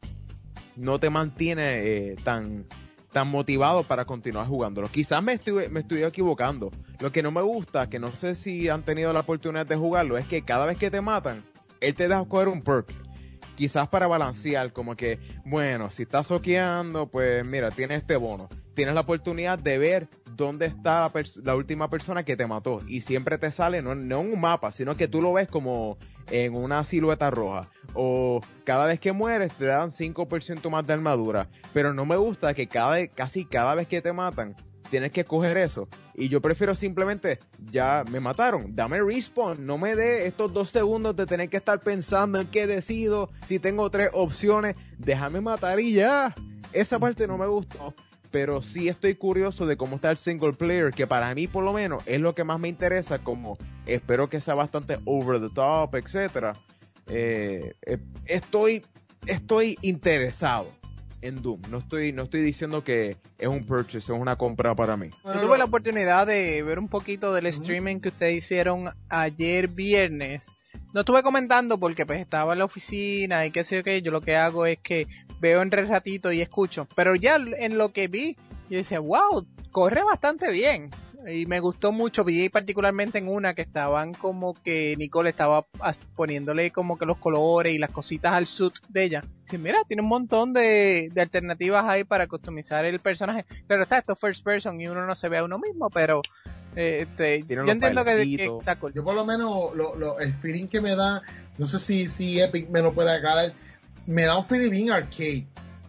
no te mantiene eh, tan, tan motivado para continuar jugándolo. Quizás me estoy, me estoy equivocando. Lo que no me gusta, que no sé si han tenido la oportunidad de jugarlo, es que cada vez que te matan, él te deja coger un perk. quizás para balancear, como que, bueno, si estás soqueando, pues mira, tienes este bono. Tienes la oportunidad de ver dónde está la, pers- la última persona que te mató. Y siempre te sale, no, no en un mapa, sino que tú lo ves como en una silueta roja. O cada vez que mueres te dan cinco por ciento más de armadura. Pero no me gusta que cada, casi cada vez que te matan, tienes que coger eso. Y yo prefiero simplemente, ya me mataron, dame respawn. No me dé estos dos segundos de tener que estar pensando en qué decido. Si tengo tres opciones, déjame matar y ya. Esa parte no me gustó. Pero sí estoy curioso de cómo está el single player, que para mí por lo menos es lo que más me interesa, como espero que sea bastante over the top, etcétera. Eh, eh, estoy, estoy interesado en Doom. No estoy, no estoy diciendo que es un purchase, es una compra para mí. Yo tuve la oportunidad de ver un poquito del streaming que ustedes hicieron ayer viernes. No estuve comentando porque pues estaba en la oficina y qué sé yo qué. Yo lo que hago es que veo entre ratito y escucho. Pero ya en lo que vi, yo decía, wow, corre bastante bien. Y me gustó mucho, vi particularmente en una que estaban como que Nicole estaba poniéndole como que los colores y las cositas al suit de ella. Y mira, tiene un montón de, de alternativas ahí para customizar el personaje. Claro está, esto es first person y uno no se ve a uno mismo, pero eh, este, yo entiendo que, que está cool. Yo por lo menos lo, lo, el feeling que me da, no sé si, si Epic me lo puede aclarar, me da un feeling bien arcade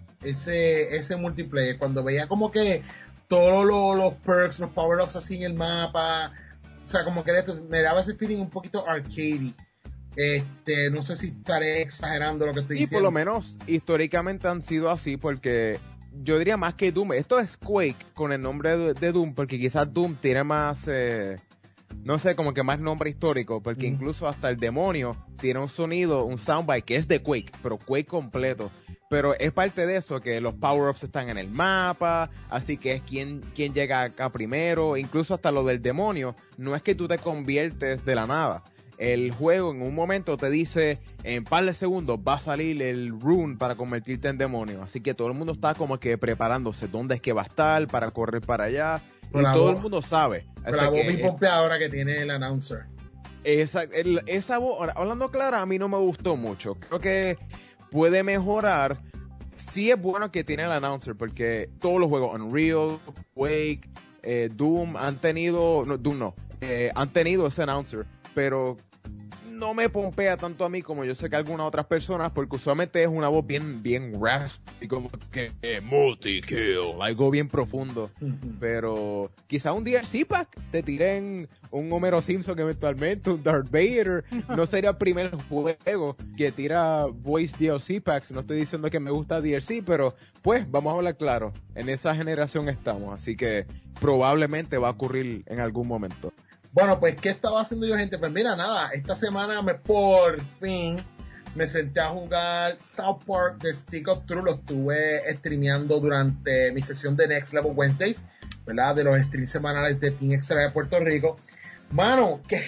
ese, ese multiplayer, cuando veía como que todos los, los perks, los power-ups así en el mapa, o sea, como que esto, me daba ese feeling un poquito arcade. Este, no sé si estaré exagerando lo que estoy sí, diciendo. Sí, por lo menos históricamente han sido así, porque yo diría más que Doom, esto es Quake con el nombre de, de Doom, porque quizás Doom tiene más, eh, no sé, como que más nombre histórico, porque mm. incluso hasta el demonio tiene un sonido, un soundbite que es de Quake, pero Quake completo. Pero es parte de eso, que los power-ups están en el mapa, así que es quien, quien llega acá primero, incluso hasta lo del demonio, no es que tú te conviertes de la nada. El juego en un momento te dice, en un par de segundos va a salir el rune para convertirte en demonio, así que todo el mundo está como que preparándose, dónde es que va a estar, para correr para allá, y todo voz, el mundo sabe. Con la voz bien pompeadora que tiene el announcer. Esa, el, esa voz, hablando claro, a mí no me gustó mucho, creo que puede mejorar. Sí es bueno que tiene el announcer, porque todos los juegos, Unreal, Quake, eh, Doom, han tenido, no, Doom no, eh, han tenido ese announcer, pero no me pompea tanto a mí como yo sé que algunas otras personas, porque usualmente es una voz bien, bien raspy, como que eh, multi-kill, algo bien profundo. Uh-huh. Pero quizá un D L C pack te tiren un Homero Simpson eventualmente, un Darth Vader. No sería el primer juego que tira voice D L C packs. No estoy diciendo que me gusta D L C, pero pues vamos a hablar claro, en esa generación estamos, así que probablemente va a ocurrir en algún momento. Bueno, pues, ¿qué estaba haciendo yo, gente? Pues mira, nada, esta semana me por fin me senté a jugar South Park The Stick of Truth. Lo estuve streameando durante mi sesión de Next Level Wednesdays, ¿verdad? De los streams semanales de Team Extra de Puerto Rico. Mano, que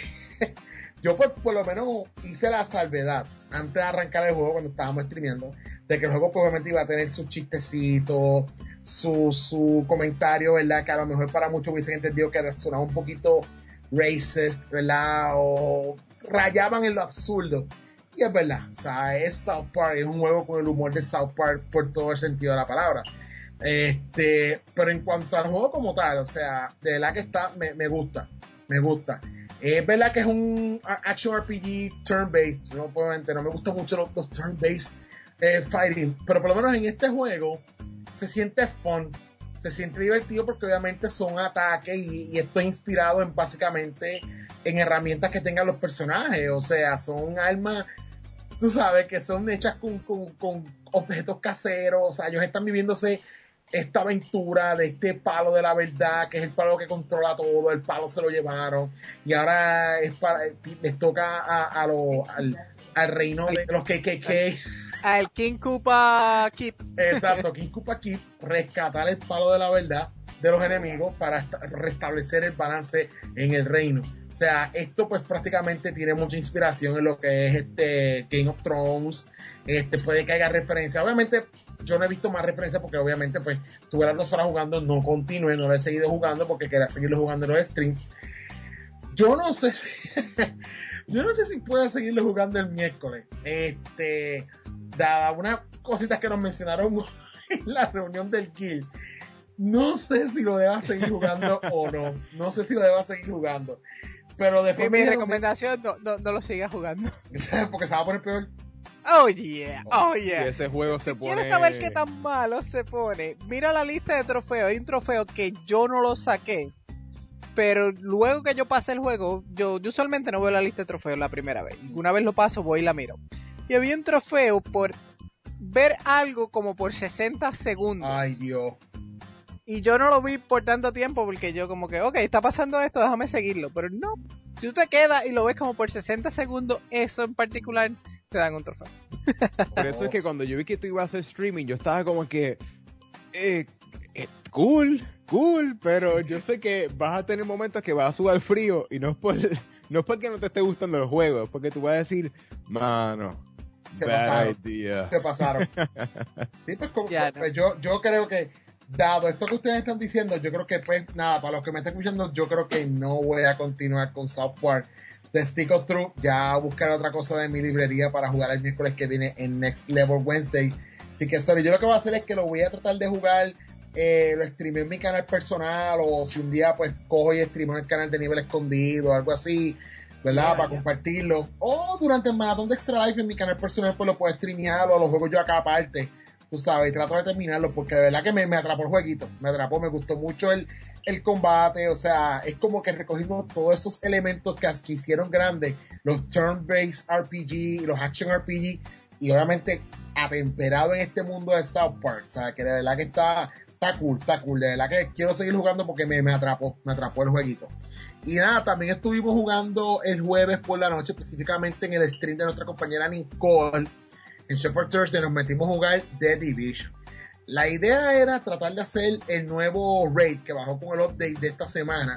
yo pues por lo menos hice la salvedad antes de arrancar el juego cuando estábamos streameando, de que el juego probablemente iba a tener sus chistecitos, su, su comentario, ¿verdad? Que a lo mejor para muchos hubiesen entendido que sonaba un poquito racist, ¿verdad? O rayaban en lo absurdo. Y es verdad, o sea, es South Park, es un juego con el humor de South Park por todo el sentido de la palabra. Este, pero en cuanto al juego como tal, o sea, de verdad que está, me, me gusta, me gusta. Es verdad que es un action R P G turn-based, no, obviamente no me gustan mucho los, los turn-based eh, fighting, pero por lo menos en este juego se siente fun. Se siente divertido porque obviamente son ataques y, y esto es inspirado en básicamente en herramientas que tengan los personajes, o sea, son armas, tú sabes, que son hechas con, con, con objetos caseros, o sea, ellos están viviéndose esta aventura de este palo de la verdad, que es el palo que controla todo, el palo se lo llevaron, y ahora es para, les toca a, a lo, al, al reino de los K K K. Al King Koopa Keep. Exacto, King Koopa Keep, rescatar el palo de la verdad de los enemigos para restablecer el balance en el reino. O sea, esto pues prácticamente tiene mucha inspiración en lo que es este Game of Thrones. Este, puede que haya referencia. Obviamente, yo no he visto más referencias porque obviamente pues tuve las dos horas jugando, no continué, no lo he seguido jugando porque quería seguirlo jugando en los streams. Yo no sé si, yo no sé si pueda seguirlo jugando el miércoles. Este, dada unas cositas que nos mencionaron en la reunión del Guild, no sé si lo deba seguir jugando o no. No sé si lo deba seguir jugando. Pero después mi me recomendación, no, no, no lo sigas jugando. Porque se va a poner peor. Oh yeah, oh yeah. Y ese juego se si pone... ¿Quieres saber qué tan malo se pone? Mira la lista de trofeos. Hay un trofeo que yo no lo saqué, pero luego que yo pasé el juego, yo, yo usualmente no veo la lista de trofeos la primera vez. Una vez lo paso, voy y la miro. Y había un trofeo por ver algo como por sesenta segundos. Ay, Dios. Y yo no lo vi por tanto tiempo porque yo como que, ok, está pasando esto, déjame seguirlo. Pero no, si tú te quedas y lo ves como por sesenta segundos, eso en particular, te dan un trofeo. Por eso es que cuando yo vi que tú ibas a hacer streaming, yo estaba como que, eh, eh, cool, cool, pero yo sé que vas a tener momentos que vas a sudar frío y no es por, no es porque no te esté gustando el juego, es porque tú vas a decir, mano, Se bad pasaron. idea. Se pasaron. Sí, pues, como, Ya, pues yo, yo creo que, dado esto que ustedes están diciendo, yo creo que, pues, nada, para los que me están escuchando, yo creo que no voy a continuar con South Park The Stick of Truth. Ya buscaré otra cosa de mi librería para jugar el miércoles que viene en Next Level Wednesday. Así que, sorry, yo lo que voy a hacer es que lo voy a tratar de jugar, eh, lo streamé en mi canal personal, o si un día, pues, cojo y streamo en el canal de Nivel Escondido, algo así, ¿verdad? Yeah, para yeah. compartirlo. O durante el maratón de Extra Life en mi canal personal, pues lo puedo streamear, o los juego yo acá aparte. Tú sabes, y trato de terminarlo porque de verdad que me, me atrapó el jueguito, me atrapó, me gustó mucho el, el combate, o sea, es como que recogimos todos esos elementos que, que hicieron grandes, los turn-based R P G, los action R P G, y obviamente atemperado en este mundo de South Park, o sea, que de verdad que está, está cool, está cool, de verdad que quiero seguir jugando porque me, me atrapó, me atrapó el jueguito. Y nada, también estuvimos jugando el jueves por la noche, específicamente en el stream de nuestra compañera Nicole. En Shepherd Thursday nos metimos a jugar The Division. La idea era tratar de hacer el nuevo raid que bajó con el update de esta semana.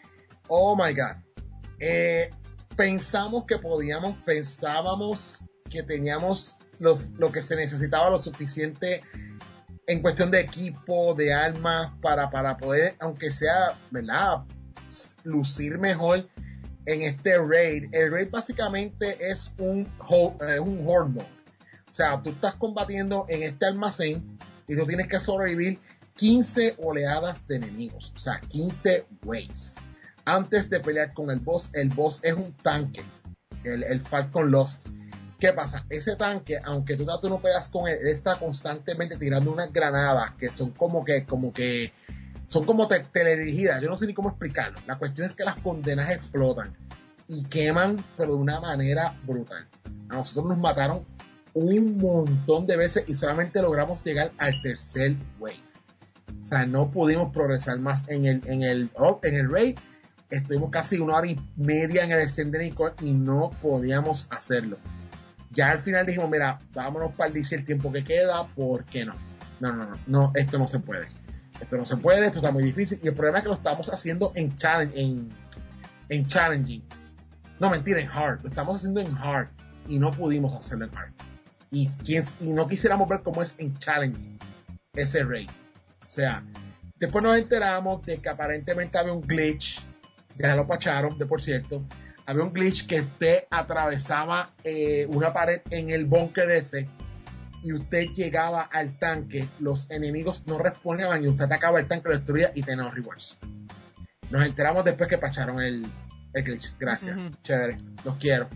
Oh my god. Eh, pensamos que podíamos, pensábamos que teníamos lo, lo que se necesitaba, lo suficiente en cuestión de equipo, de armas, para, para poder, aunque sea, ¿verdad?, lucir mejor en este raid. El raid básicamente es un, eh, un horde mode. O sea, tú estás combatiendo en este almacén y tú tienes que sobrevivir quince oleadas de enemigos. O sea, quince waves. Antes de pelear con el boss, el boss es un tanque. El, el Falcon Lost. ¿Qué pasa? Ese tanque, aunque tú, tú no pegas con él, él está constantemente tirando unas granadas que son como que, como que, son como te, teledirigidas. Yo no sé ni cómo explicarlo. La cuestión es que las condenas explotan y queman, pero de una manera brutal. A nosotros nos mataron un montón de veces y solamente logramos llegar al tercer wave. O sea, no pudimos progresar más en el, en el, oh, en el raid. Estuvimos casi una hora y media en el stream de Nicole y no podíamos hacerlo. Ya al final dijimos, mira, vámonos para el D C el tiempo que queda, ¿por qué no? No, no, no, no, esto no se puede. Esto no se puede, esto está muy difícil. Y el problema es que lo estamos haciendo en challenge, en, en challenging. No, mentira, en hard. Lo estamos haciendo en hard y no pudimos hacerlo en hard. Y, y no quisiéramos ver cómo es en challenging ese raid. O sea, después nos enteramos de que aparentemente había un glitch. Ya lo pacharon, de por cierto. Había un glitch que usted atravesaba eh, una pared en el búnker ese y usted llegaba al tanque. Los enemigos no respondían y usted atacaba el tanque, lo destruía y tenía los rewards. Nos enteramos después que pacharon el, el glitch. Gracias. Uh-huh. Chévere. Los quiero.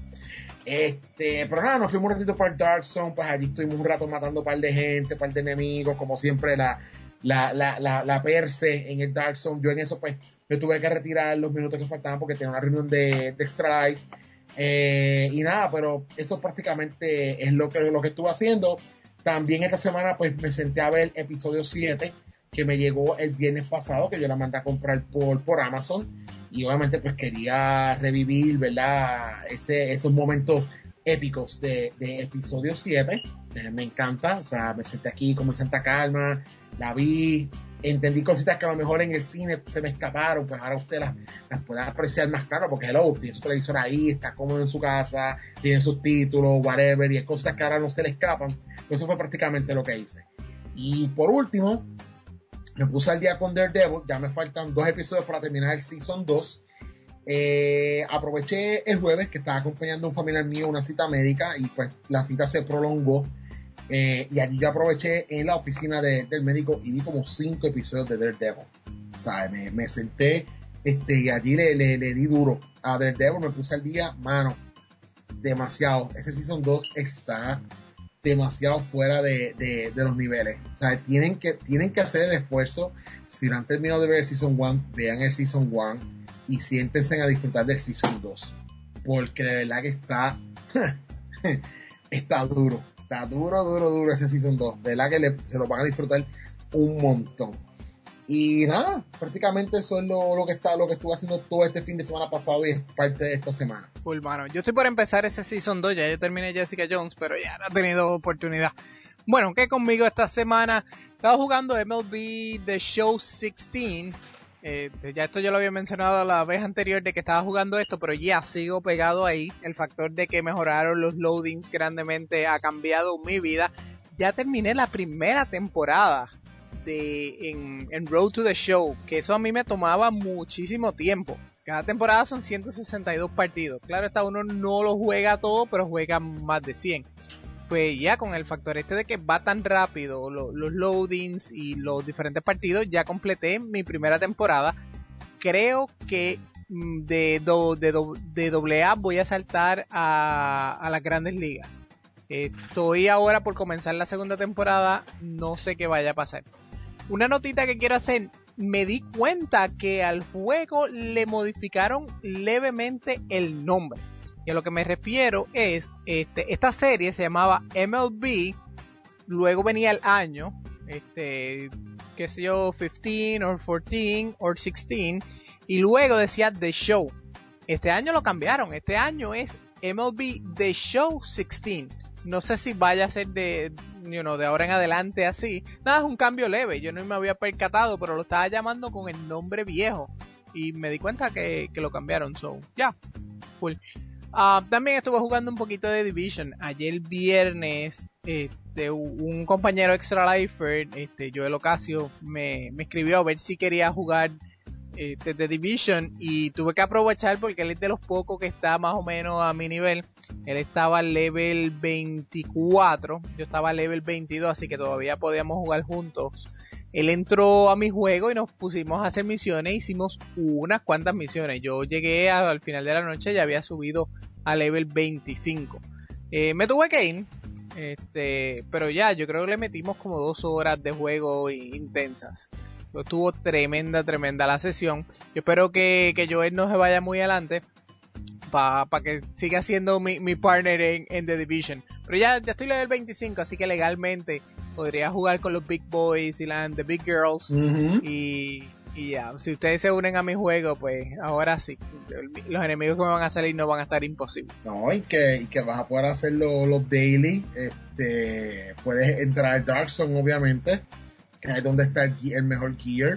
Este, pero nada, nos fuimos un ratito para el Dark Zone, pues allí estuvimos un rato matando un par de gente, un par de enemigos, como siempre la, la, la, la, la perse en el Dark Zone. Yo en eso pues me tuve que retirar los minutos que faltaban porque tenía una reunión de, de Extra Life, eh, y nada, pero eso prácticamente es lo que, lo que estuve haciendo. También esta semana pues me senté a ver el episodio siete que me llegó el viernes pasado, que yo la mandé a comprar por, por Amazon. Y obviamente pues quería revivir, ¿verdad? Ese, esos momentos épicos de, de episodio siete. Eh, me encanta, o sea, me senté aquí con santa calma, la vi, entendí cositas que a lo mejor en el cine se me escaparon, pues ahora usted las, las puede apreciar más claro, porque hello, tiene su televisor ahí, está cómodo en su casa, tiene sus títulos, whatever, y hay cosas que ahora no se le escapan. Pues eso fue prácticamente lo que hice. Y por último, me puse al día con Daredevil, ya me faltan dos episodios para terminar el Season dos, Eh, aproveché el jueves que estaba acompañando a un familiar mío a una cita médica y pues la cita se prolongó. Eh, y allí yo aproveché en la oficina de, del médico y vi como cinco episodios de Daredevil. O sea, me, me senté este, y allí le, le, le di duro a Daredevil, me puse al día, mano, demasiado. Ese Season dos está demasiado fuera de, de, de los niveles. O sea, tienen que, tienen que hacer el esfuerzo. Si no han terminado de ver el Season uno, vean el Season uno y siéntense a disfrutar del Season dos. Porque de verdad que está, está duro. Está duro, duro, duro ese Season dos. De verdad que le, se lo van a disfrutar un montón. Y nada, prácticamente eso es lo, lo que está, lo que estuve haciendo todo este fin de semana pasado y es parte de esta semana. Cool, mano. Yo estoy por empezar ese Season dos, ya yo terminé Jessica Jones, pero ya no he tenido oportunidad. Bueno, ¿qué conmigo esta semana? Estaba jugando M L B The Show dieciséis. Eh, ya esto yo lo había mencionado la vez anterior de que estaba jugando esto, pero ya sigo pegado ahí. El factor de que mejoraron los loadings grandemente ha cambiado mi vida. Ya terminé la primera temporada de en, en Road to the Show, que eso a mí me tomaba muchísimo tiempo. Cada temporada son ciento sesenta y dos partidos. Claro, está uno no lo juega todo, pero juega más de cien. Pues ya con el factor este de que va tan rápido lo, los loadings y los diferentes partidos, ya completé mi primera temporada. Creo que de, do, de, do, de doble A voy a saltar a, a las grandes ligas. Estoy ahora por comenzar la segunda temporada, no sé qué vaya a pasar. Una notita que quiero hacer, me di cuenta que al juego le modificaron levemente el nombre. Y a lo que me refiero es, este, esta serie se llamaba M L B, luego venía el año, este, qué sé yo, quince o catorce o dieciséis, y luego decía The Show. Este año lo cambiaron, este año es M L B The Show dieciséis. No sé si vaya a ser de, you know, de ahora en adelante así. Nada, es un cambio leve, yo no me había percatado, pero lo estaba llamando con el nombre viejo. Y me di cuenta que, que lo cambiaron, so, ya, yeah, cool. Uh, también estuve jugando un poquito de Division. Ayer viernes, este, un compañero Extra Lifer, este, Joel Ocasio, me, me escribió a ver si quería jugar este, de Division y tuve que aprovechar porque él es de los pocos que está más o menos a mi nivel. Él estaba level veinticuatro, yo estaba level veintidós, así que todavía podíamos jugar juntos. Él entró a mi juego y nos pusimos a hacer misiones, hicimos unas cuantas misiones. Yo llegué a, al final de la noche, ya había subido a level veinticinco. Eh, me tuve que ir, este, pero ya, yo creo que le metimos como dos horas de juego intensas. Estuvo tremenda, tremenda la sesión. Yo espero que, que Joel no se vaya muy adelante para pa que siga siendo mi, mi partner en, en The Division. Pero ya, ya estoy level veinticinco, así que legalmente podría jugar con los Big Boys y las The Big Girls. Uh-huh. Y, y ya, si ustedes se unen a mi juego, pues ahora sí. Los enemigos que me van a salir no van a estar imposibles. No, y que, y que vas a poder hacer los, los daily. Este, puedes entrar al Dark Zone, obviamente, que es donde está el, el mejor gear.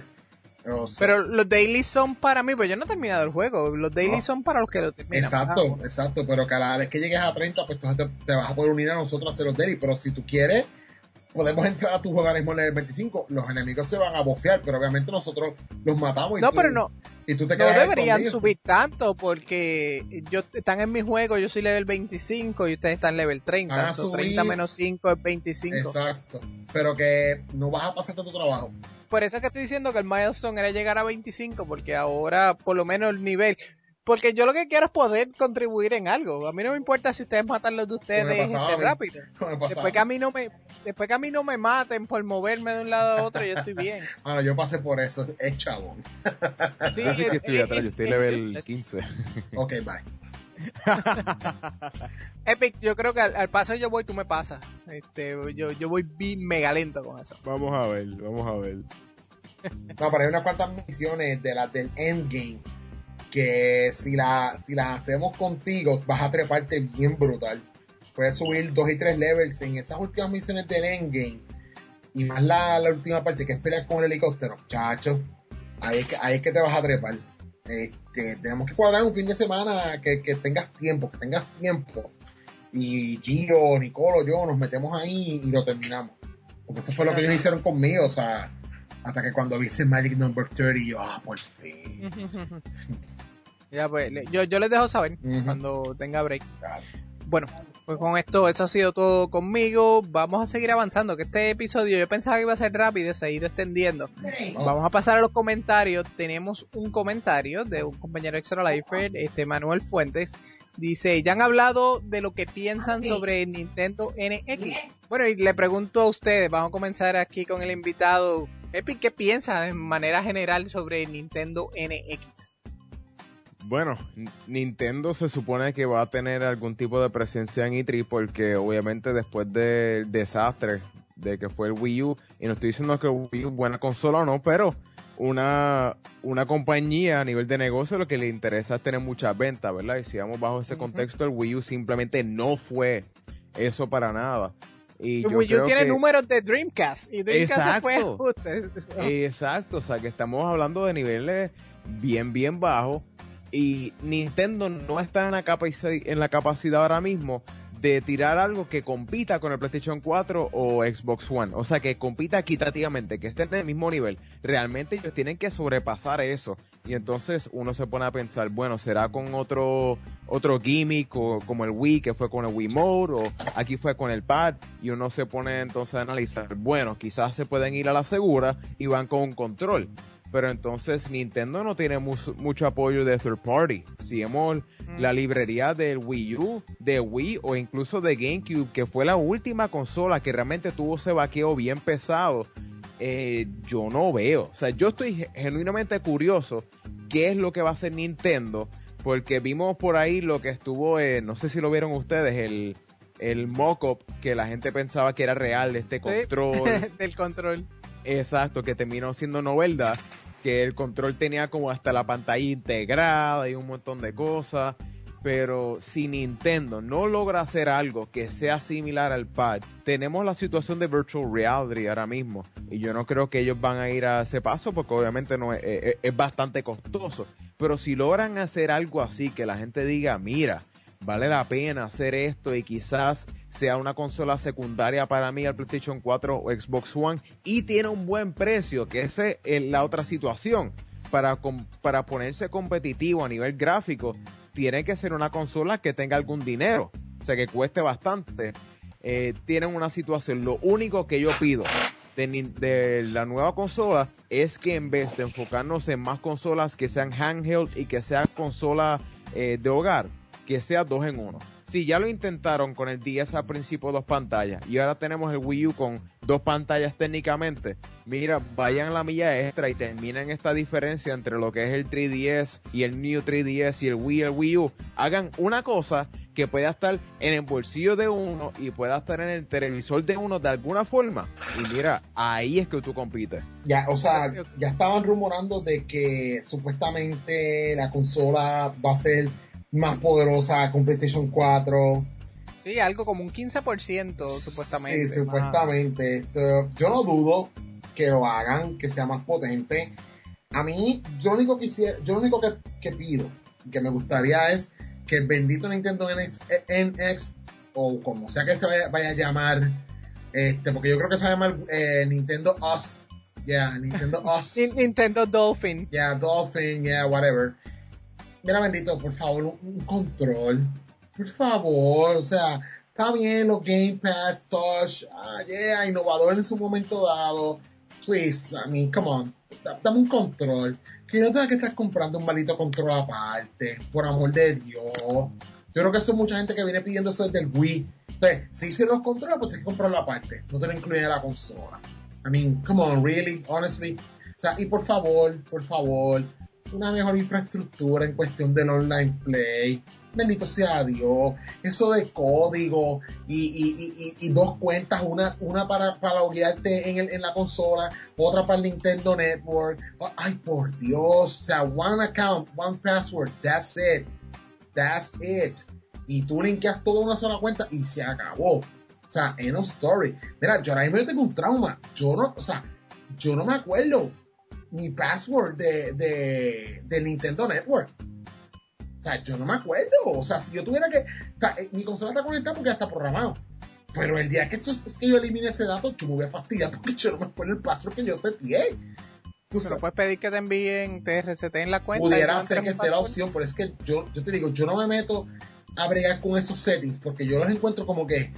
O sea, pero los dailies son para mí, pues yo no he terminado el juego. Los dailies no. son para los que lo terminan. Exacto, ah, exacto. Pero cada vez que llegues a treinta, pues entonces te, te vas a poder unir a nosotros a hacer los dailies. Pero si tú quieres, podemos entrar a tu juego ahora mismo en el veinticinco. Los enemigos se van a bofear, pero obviamente nosotros los matamos. Y no, tú, pero no. Y tú te no deberían escondido. Subir tanto porque yo están en mi juego, yo soy level veinticinco y ustedes están level treinta. So treinta menos cinco es veinticinco. Exacto. Pero que no vas a pasar tanto trabajo. Por eso es que estoy diciendo que el milestone era llegar a veinticinco, porque ahora por lo menos el nivel, porque yo lo que quiero es poder contribuir en algo. A mí no me importa si ustedes matan los de ustedes este, rápido. Después que a mí no me, después que a mí no me maten por moverme de un lado a otro, yo estoy bien. Bueno, yo pasé por eso, es, es chabón. Sí, así que estoy atrás, yo estoy level quince. Ok, bye. Epic, yo creo que al, al paso yo voy, tú me pasas. Este, yo, yo voy bien mega lento con eso. Vamos a ver, vamos a ver. No, pero hay unas cuantas misiones de las del endgame que si, la, si las hacemos contigo vas a treparte bien brutal. Puedes subir dos y tres levels en esas últimas misiones del endgame y más la, la última parte que es pelear con el helicóptero, chacho. Ahí es que, ahí es que te vas a trepar. Este, tenemos que cuadrar un fin de semana que, que tengas tiempo, que tengas tiempo. Y Gio, Nicolo, yo nos metemos ahí y lo terminamos. Porque eso fue lo que ellos hicieron conmigo, o sea, hasta que cuando vi ese Magic Number treinta, yo, ah, por fin. Ya, pues, yo, yo les dejo saber uh-huh. cuando tenga break. Claro. Bueno, pues con esto, eso ha sido todo conmigo. Vamos a seguir avanzando, que este episodio yo pensaba que iba a ser rápido, se ha ido extendiendo. Oh. Vamos a pasar a los comentarios. Tenemos un comentario de un compañero Extra Lifer, este Manuel Fuentes. Dice, ya han hablado de lo que piensan okay. sobre Nintendo N X. Bueno, y le pregunto a ustedes, vamos a comenzar aquí con el invitado. Epic, ¿qué piensa en manera general sobre Nintendo N X? Bueno, Nintendo se supone que va a tener algún tipo de presencia en E tres porque obviamente después del desastre de que fue el Wii U, y no estoy diciendo que el Wii U es buena consola o no, pero una, una compañía a nivel de negocio lo que le interesa es tener muchas ventas, ¿verdad? Y si vamos bajo ese contexto, el Wii U simplemente no fue eso para nada. Y el yo Wii U creo tiene que... números de Dreamcast, y Dreamcast se fue ajuste. Exacto, o sea que estamos hablando de niveles bien, bien bajos, y Nintendo no está en la capacidad, en la capacidad ahora mismo de tirar algo que compita con el PlayStation cuatro o Xbox One, o sea que compita equitativamente, que esté en el mismo nivel. Realmente ellos tienen que sobrepasar eso, y entonces uno se pone a pensar, bueno, será con otro otro gimmick o, como el Wii, que fue con el Wii Mode, o aquí fue con el pad, y uno se pone entonces a analizar, bueno, quizás se pueden ir a la segura y van con un control. Pero entonces Nintendo no tiene mu- mucho apoyo de third party. Si vemos mm. la librería del Wii U, de Wii o incluso de GameCube, que fue la última consola que realmente tuvo ese vaqueo bien pesado, eh, yo no veo. O sea, yo estoy genuinamente curioso qué es lo que va a hacer Nintendo, porque vimos por ahí lo que estuvo, eh, no sé si lo vieron ustedes, el, el mock-up que la gente pensaba que era real de este sí. control. Del control. Exacto, que terminó siendo no verdad, que el control tenía como hasta la pantalla integrada y un montón de cosas, pero si Nintendo no logra hacer algo que sea similar al pad, tenemos la situación de Virtual Reality ahora mismo, y yo no creo que ellos van a ir a ese paso porque obviamente no es, es, es bastante costoso, pero si logran hacer algo así, que la gente diga, mira, vale la pena hacer esto y quizás sea una consola secundaria para mí al PlayStation cuatro o Xbox One y tiene un buen precio, que esa es la otra situación. Para, para ponerse competitivo a nivel gráfico, tiene que ser una consola que tenga algún dinero, o sea, que cueste bastante. Eh, tienen una situación, lo único que yo pido de, de la nueva consola es que en vez de enfocarnos en más consolas que sean handheld y que sean consolas eh, de hogar, que sea dos en uno. Si ya lo intentaron con el D S al principio dos pantallas y ahora tenemos el Wii U con dos pantallas técnicamente, mira, vayan a la milla extra y terminen esta diferencia entre lo que es el tres D S y el New tres D S y el Wii y el Wii U. Hagan una cosa que pueda estar en el bolsillo de uno y pueda estar en el televisor de uno de alguna forma. Y mira, ahí es que tú compites. Ya, o sea, ya estaban rumorando de que supuestamente la consola va a ser más poderosa con PlayStation cuatro. Sí, algo como un quince por ciento supuestamente. Sí, supuestamente. Esto, yo no dudo que lo hagan, que sea más potente. A mí, yo lo único que quisiera, yo lo único que, que pido, que me gustaría es que el bendito Nintendo N X, N X o como sea que se vaya, vaya a llamar, este, porque yo creo que se llama eh, Nintendo Us. Yeah, Nintendo Us. Nintendo Dolphin. Yeah, Dolphin, yeah, whatever. Mira, bendito, por favor, un, un control. Por favor, o sea, está bien los Game Pass, Touch, ah, yeah, innovador en su momento dado. Please, I mean, come on, dame un control. Que no tengas que estar comprando un maldito control aparte, por amor de Dios. Yo creo que eso es mucha gente que viene pidiendo eso desde el Wii. Entonces, si hicieron los controles, pues tienes que comprarlo aparte. No te lo incluyen en la consola. I mean, come on, really, honestly. O sea, y por favor, por favor, una mejor infraestructura en cuestión del online play. Bendito sea Dios. Eso de código y, y, y, y dos cuentas, una, una para, para loguearte en, el, en la consola, otra para el Nintendo Network. Ay, por Dios. O sea, one account, one password. That's it. That's it. Y tú linkeas toda una sola cuenta y se acabó. O sea, end of story. Mira, yo ahora mismo tengo un trauma. Yo no, o sea, yo no me acuerdo mi password de, de, de Nintendo Network. O sea, yo no me acuerdo. O sea, si yo tuviera que... O sea, mi consola está conectada porque ya está programado. Pero el día que, eso, es que yo elimine ese dato, yo me voy a fastidiar porque yo no me acuerdo el password que yo seteé. Tú Pero puedes pedir que te envíen, te reseteen la cuenta. Pudiera ser que esté la opción, pero es que yo, yo te digo, yo no me meto a bregar con esos settings porque yo los encuentro como que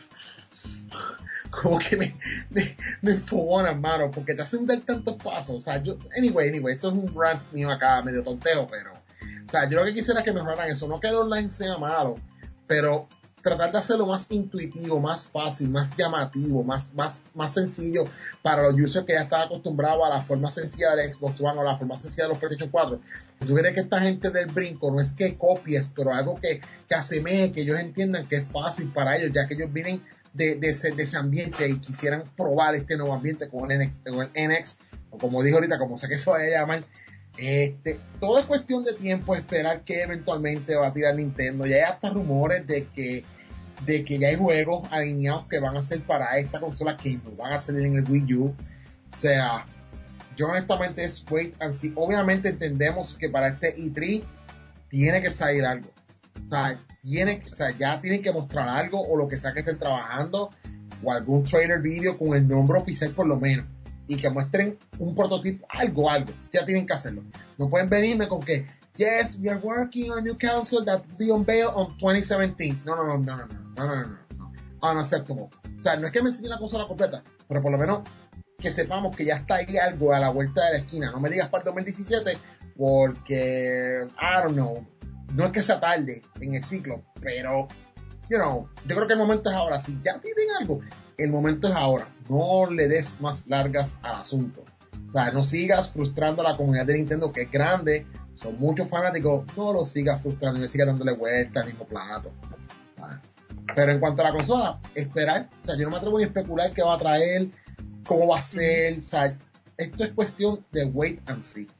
como que me, me, me enfogonan, mano, porque te hacen dar tantos pasos. O sea, yo, anyway, anyway, esto es un rant mío acá, medio tonteo, pero, o sea, yo lo que quisiera es que mejoraran eso. No que el online sea malo, pero tratar de hacerlo más intuitivo, más fácil, más llamativo, más, más, más sencillo para los users que ya están acostumbrados a la forma sencilla del Xbox One o la forma sencilla de los PlayStation cuatro. Tú quieres que esta gente del brinco no es que copies, pero algo que, que asemeje, que ellos entiendan que es fácil para ellos, ya que ellos vienen de, de, ese, de ese ambiente y quisieran probar este nuevo ambiente con el N X, con el N X, o como dijo ahorita, como sé que se vaya a llamar. Este, todo es cuestión de tiempo, esperar que eventualmente va a tirar Nintendo. Ya hay hasta rumores de que, de que ya hay juegos alineados que van a ser para esta consola que no van a salir en el Wii U. O sea, yo honestamente es wait and see. Obviamente entendemos que para este E tres tiene que salir algo. O sea, tiene, o sea, ya tienen que mostrar algo o lo que sea que estén trabajando o algún trailer video con el nombre oficial por lo menos. Y que muestren un prototipo, algo, algo. Ya tienen que hacerlo. No pueden venirme con que, yes, we are working on a new console that will be unveiled on twenty seventeen. No, no, no, no, no, no, no, no, no. Unacceptable. O sea, no es que me enseñen la consola completa, pero por lo menos que sepamos que ya está ahí algo a la vuelta de la esquina. No me digas para el dos mil diecisiete, porque, I don't know, no es que sea tarde en el ciclo, pero, you know, yo creo que el momento es ahora. Si ya piden algo, el momento es ahora. No le des más largas al asunto. O sea, no sigas frustrando a la comunidad de Nintendo, que es grande, son muchos fanáticos. No lo sigas frustrando, no sigas dándole vuelta al mismo plato. Pero en cuanto a la consola, esperar. O sea, yo no me atrevo ni a especular qué va a traer, cómo va a ser. O sea, esto es cuestión de wait and see.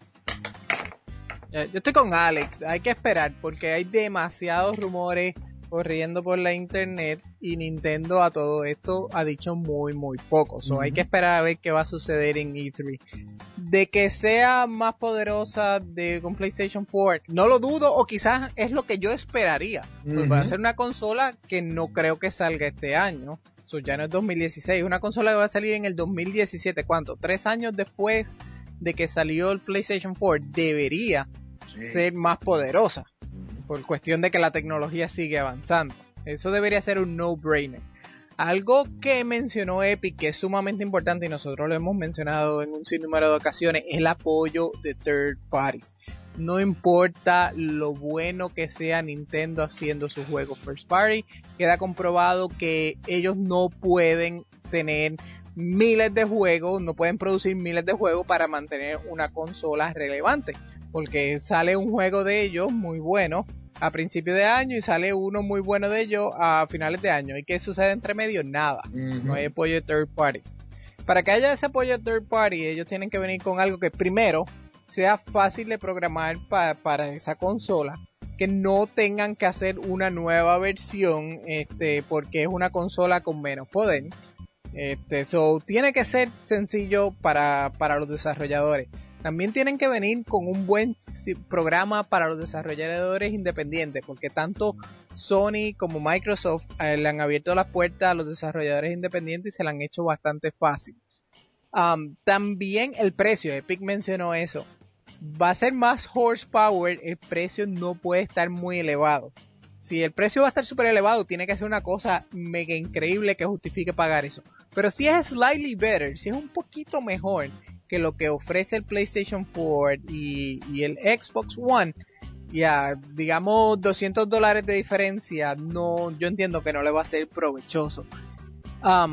Yo estoy con Alex, hay que esperar porque hay demasiados rumores corriendo por la internet y Nintendo a todo esto ha dicho muy muy poco. So, uh-huh. Hay que esperar a ver qué va a suceder en E tres. De que sea más poderosa de con PlayStation cuatro, no lo dudo, o quizás es lo que yo esperaría. Uh-huh. Pues va a ser una consola que no creo que salga este año. So, ya no es dos mil dieciséis, una consola que va a salir en el dos mil diecisiete. ¿Cuánto? Tres años después de que salió el PlayStation cuatro, debería sí. ser más poderosa. Por cuestión de que la tecnología sigue avanzando. Eso debería ser un no-brainer. Algo que mencionó Epic, que es sumamente importante y nosotros lo hemos mencionado en un sinnúmero de ocasiones, es el apoyo de third parties. No importa lo bueno que sea Nintendo haciendo sus juegos first party, queda comprobado que ellos no pueden tener miles de juegos, no pueden producir miles de juegos para mantener una consola relevante. Porque sale un juego de ellos muy bueno a principios de año y sale uno muy bueno de ellos a finales de año. ¿Y qué sucede entre medio? Nada. Uh-huh. No hay apoyo de third party. Para que haya ese apoyo de third party, ellos tienen que venir con algo que primero sea fácil de programar pa- para esa consola, que no tengan que hacer una nueva versión, este, porque es una consola con menos poder. Este, so, tiene que ser sencillo para, para los desarrolladores. También tienen que venir con un buen programa para los desarrolladores independientes, porque tanto Sony como Microsoft eh, le han abierto las puertas a los desarrolladores independientes y se la han hecho bastante fácil. Um, también el precio, Epic mencionó eso. Va a ser más horsepower, el precio no puede estar muy elevado. Si el precio va a estar súper elevado, tiene que ser una cosa mega increíble que justifique pagar eso. Pero si es slightly better, si es un poquito mejor que lo que ofrece el PlayStation cuatro y, y el Xbox One, ya digamos doscientos dólares de diferencia, no, yo entiendo que no le va a ser provechoso. Um,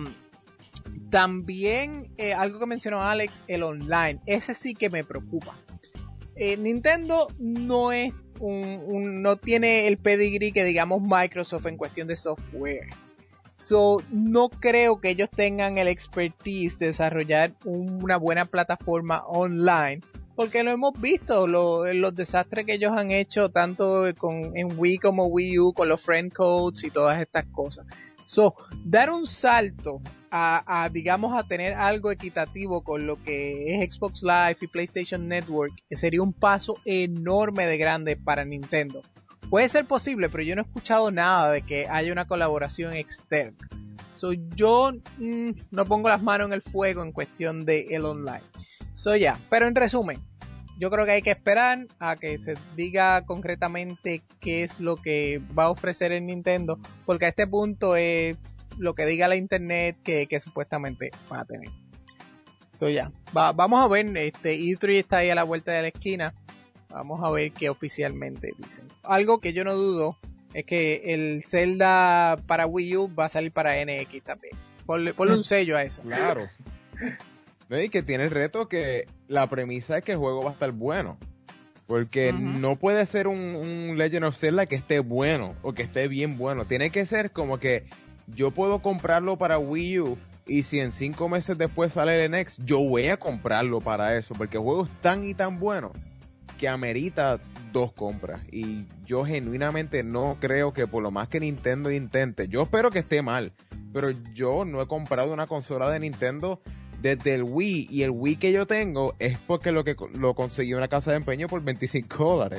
también eh, algo que mencionó Alex, el online, ese sí que me preocupa. Eh, Nintendo no es un, un, no tiene el pedigree que digamos Microsoft en cuestión de software. So, no creo que ellos tengan el expertise de desarrollar un, una buena plataforma online, porque lo hemos visto, lo, los desastres que ellos han hecho tanto con, en Wii como Wii U, con los friend codes y todas estas cosas. So, dar un salto a, a, digamos, a tener algo equitativo con lo que es Xbox Live y PlayStation Network sería un paso enorme de grande para Nintendo. Puede ser posible, pero yo no he escuchado nada de que haya una colaboración externa. So, yo mmm, no pongo las manos en el fuego en cuestión de el online. So ya, pero en resumen, yo creo que hay que esperar a que se diga concretamente qué es lo que va a ofrecer el Nintendo, porque a este punto es lo que diga la internet que, que supuestamente va a tener. So ya, va, vamos a ver, este E tres está ahí a la vuelta de la esquina, vamos a ver qué oficialmente dicen. Algo que yo no dudo es que el Zelda para Wii U va a salir para N X también. Ponle, ponle un sello a eso. Claro. ¿No? Y que tiene el reto que la premisa es que el juego va a estar bueno. Porque uh-huh. no puede ser un, un Legend of Zelda que esté bueno o que esté bien bueno. Tiene que ser como que yo puedo comprarlo para Wii U y si en cinco meses después sale el N X, yo voy a comprarlo para eso. Porque el juego es tan y tan bueno que amerita dos compras. Y yo genuinamente no creo que por lo más que Nintendo intente, yo espero que esté mal, pero yo no he comprado una consola de Nintendo desde el Wii, y el Wii que yo tengo es porque lo que lo conseguí en una casa de empeño por veinticinco dólares.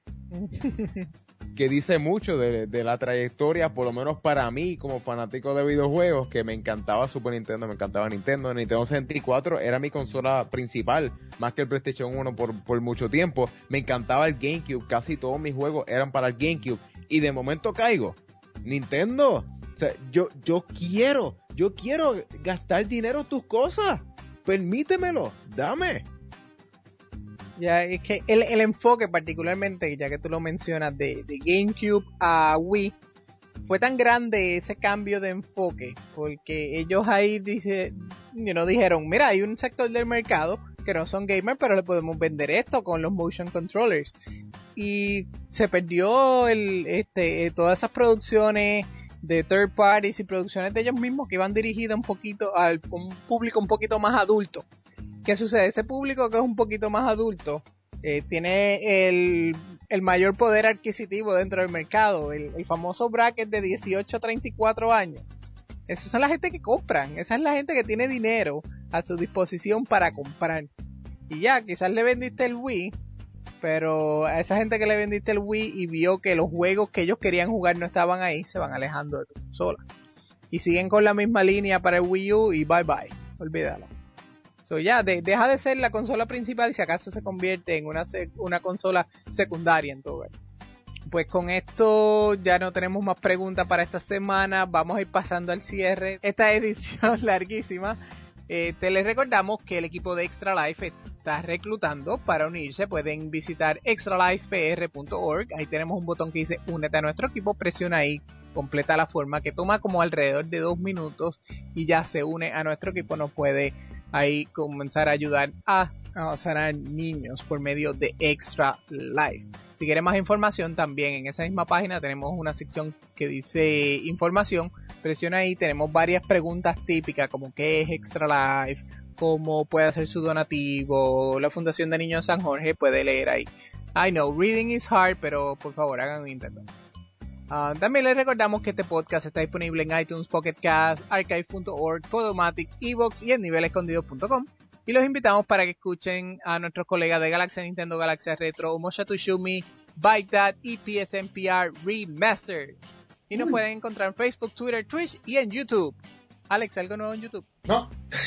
Que dice mucho de, de la trayectoria, por lo menos para mí como fanático de videojuegos, que me encantaba Super Nintendo, me encantaba Nintendo. Nintendo sesenta y cuatro era mi consola principal, más que el PlayStation uno por, por mucho tiempo. Me encantaba el GameCube, casi todos mis juegos eran para el GameCube, y de momento caigo, Nintendo, o sea, yo, yo quiero, yo quiero gastar dinero en tus cosas, permítemelo, dame. Ya, es que el, el enfoque particularmente, ya que tú lo mencionas, de, de GameCube a Wii, fue tan grande ese cambio de enfoque, porque ellos ahí dice, you know, dijeron, mira, hay un sector del mercado que no son gamers, pero le podemos vender esto con los motion controllers. Y se perdió el, este, todas esas producciones de third parties y producciones de ellos mismos que iban dirigidas un poquito al un público un poquito más adulto. ¿Qué sucede? Ese público que es un poquito más adulto eh, tiene el, el mayor poder adquisitivo dentro del mercado, el, el famoso bracket de dieciocho a treinta y cuatro años. Esas son la gente que compran, esa es la gente que tiene dinero a su disposición para comprar. Y ya, quizás le vendiste el Wii, pero a esa gente que le vendiste el Wii y vio que los juegos que ellos querían jugar no estaban ahí, se van alejando de tu consola. Y siguen con la misma línea para el Wii U y bye bye, olvídalo. So ya, de, deja de ser la consola principal y si acaso se convierte en una, sec, una consola secundaria en todo. Pues con esto ya no tenemos más preguntas para esta semana, vamos a ir pasando al cierre. Esta edición larguísima, eh, te les recordamos que el equipo de Extra Life está reclutando para unirse. Pueden visitar extra life p r punto org, ahí tenemos un botón que dice únete a nuestro equipo, presiona ahí, completa la forma que toma como alrededor de dos minutos y ya se une a nuestro equipo, nos puede ahí comenzar a ayudar a, a sanar niños por medio de Extra Life. Si quieren más información, también en esa misma página tenemos una sección que dice información, presiona ahí, tenemos varias preguntas típicas como qué es Extra Life, cómo puede hacer su donativo, la Fundación de Niños San Jorge, puede leer ahí. I know, reading is hard, pero por favor hagan un intento. Uh, también les recordamos que este podcast está disponible en iTunes, Pocket Cast, archive punto org, Podomatic, Evox y en nivel escondido punto com. Y los invitamos para que escuchen a nuestros colegas de Galaxia Nintendo, Galaxia Retro, Omosha Tushumi, ByteDad y P S N P R Remastered. Y nos Uy. pueden encontrar en Facebook, Twitter, Twitch y en YouTube. Alex, ¿algo nuevo en YouTube? No.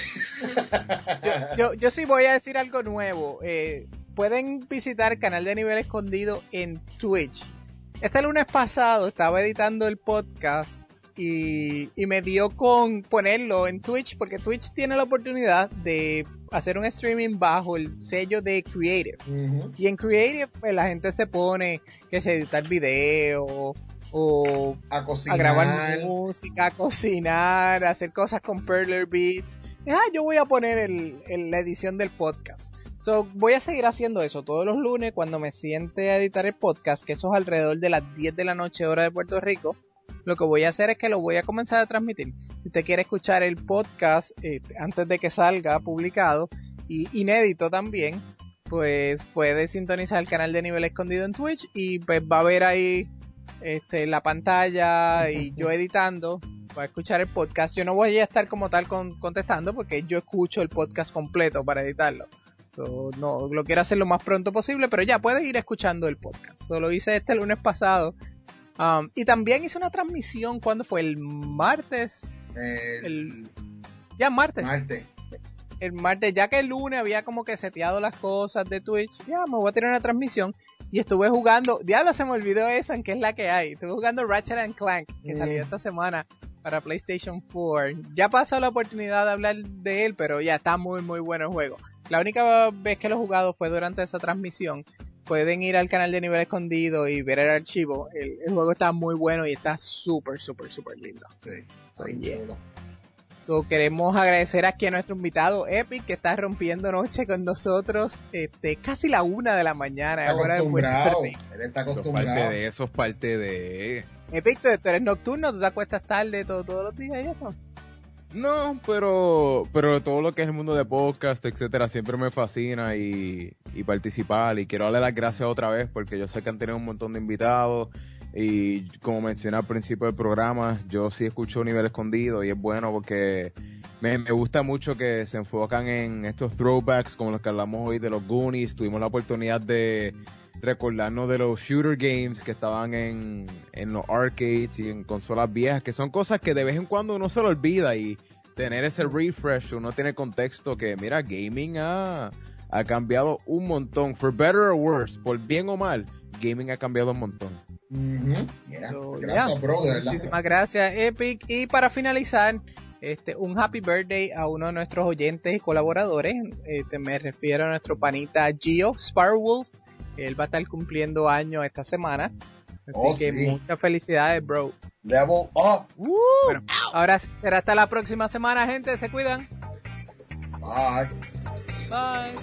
yo, yo, yo sí voy a decir algo nuevo. Eh, pueden visitar el canal de Nivel Escondido en Twitch. Este lunes pasado estaba editando el podcast y, y me dio con ponerlo en Twitch porque Twitch tiene la oportunidad de hacer un streaming bajo el sello de Creative. Uh-huh. Y en Creative pues, la gente se pone que se editar video o a, cocinar. a grabar música, a cocinar, a hacer cosas con Perler Beats. Ah, yo voy a poner el, el, la edición del podcast. So, voy a seguir haciendo eso todos los lunes cuando me siente a editar el podcast, que eso es alrededor de las diez de la noche hora de Puerto Rico. Lo que voy a hacer es que lo voy a comenzar a transmitir. Si usted quiere escuchar el podcast eh, antes de que salga publicado y inédito también, pues puede sintonizar el canal de Nivel Escondido en Twitch y pues va a ver ahí este, la pantalla y yo editando. Va a escuchar el podcast. Yo no voy a estar como tal con, contestando porque yo escucho el podcast completo para editarlo. So, no, lo quiero hacer lo más pronto posible, pero ya puedes ir escuchando el podcast. So, lo hice este lunes pasado. Um, y también hice una transmisión, ¿cuándo fue? El martes. Eh, el, ya martes. Martes. el martes, ya que el lunes había como que seteado las cosas de Twitch, ya me voy a tirar una transmisión y estuve jugando, diablo se me olvidó esa, que es la que hay, estuve jugando Ratchet and Clank, que Mm. salió esta semana para PlayStation cuatro. Ya pasó la oportunidad de hablar de él, pero ya está muy muy bueno el juego. La única vez que lo he jugado fue durante esa transmisión. Pueden ir al canal de Nivel Escondido y ver el archivo. El, el juego está muy bueno y está súper, súper, súper lindo. Sí, So, ahí, yeah. chulo. So, queremos agradecer aquí a nuestro invitado Epic, que está rompiendo noche con nosotros. Este, casi la una de la mañana. Está Hora de Puerto acostumbrado. Rico. Él está Eso es acostumbrado. parte de eso, es parte de... Epic, tú, tú eres nocturno, tú te acuestas tarde todo, todos los días y eso. No, pero pero todo lo que es el mundo de podcast, etcétera, siempre me fascina y, y participar. Y quiero darle las gracias otra vez porque yo sé que han tenido un montón de invitados. Y como mencioné al principio del programa, yo sí escucho Nivel Escondido y es bueno porque me, me gusta mucho que se enfocan en estos throwbacks como los que hablamos hoy de los Goonies. Tuvimos la oportunidad de recordarnos de los shooter games que estaban en, en los arcades y en consolas viejas, que son cosas que de vez en cuando uno se lo olvida y tener ese refresh, uno tiene contexto que, mira, gaming ha, ha cambiado un montón, for better or worse, por bien o mal, gaming ha cambiado un montón. Ujú. Yeah. So, Gracias, yeah. bro, de verdad. Muchísimas gracias, Epic. Y para finalizar, este, un happy birthday a uno de nuestros oyentes y colaboradores. Este, me refiero a nuestro panita Gio Sparwolf. Él va a estar cumpliendo años esta semana. Así Oh, que sí. muchas felicidades, bro. Level up. Bueno, ahora será hasta la próxima semana, gente. Se cuidan. Bye. Bye.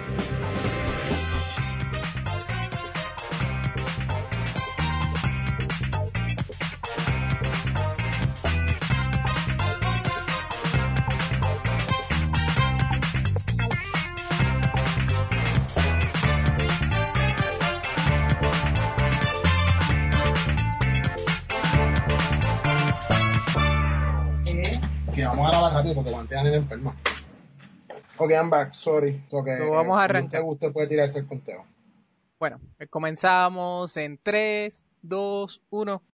Que vamos a grabar rápido porque mantengan en enferma. Ok, I'm back, sorry. So que, So, vamos a eh, arrancar. Usted, usted puede tirarse el conteo. Bueno, comenzamos en tres, dos, uno.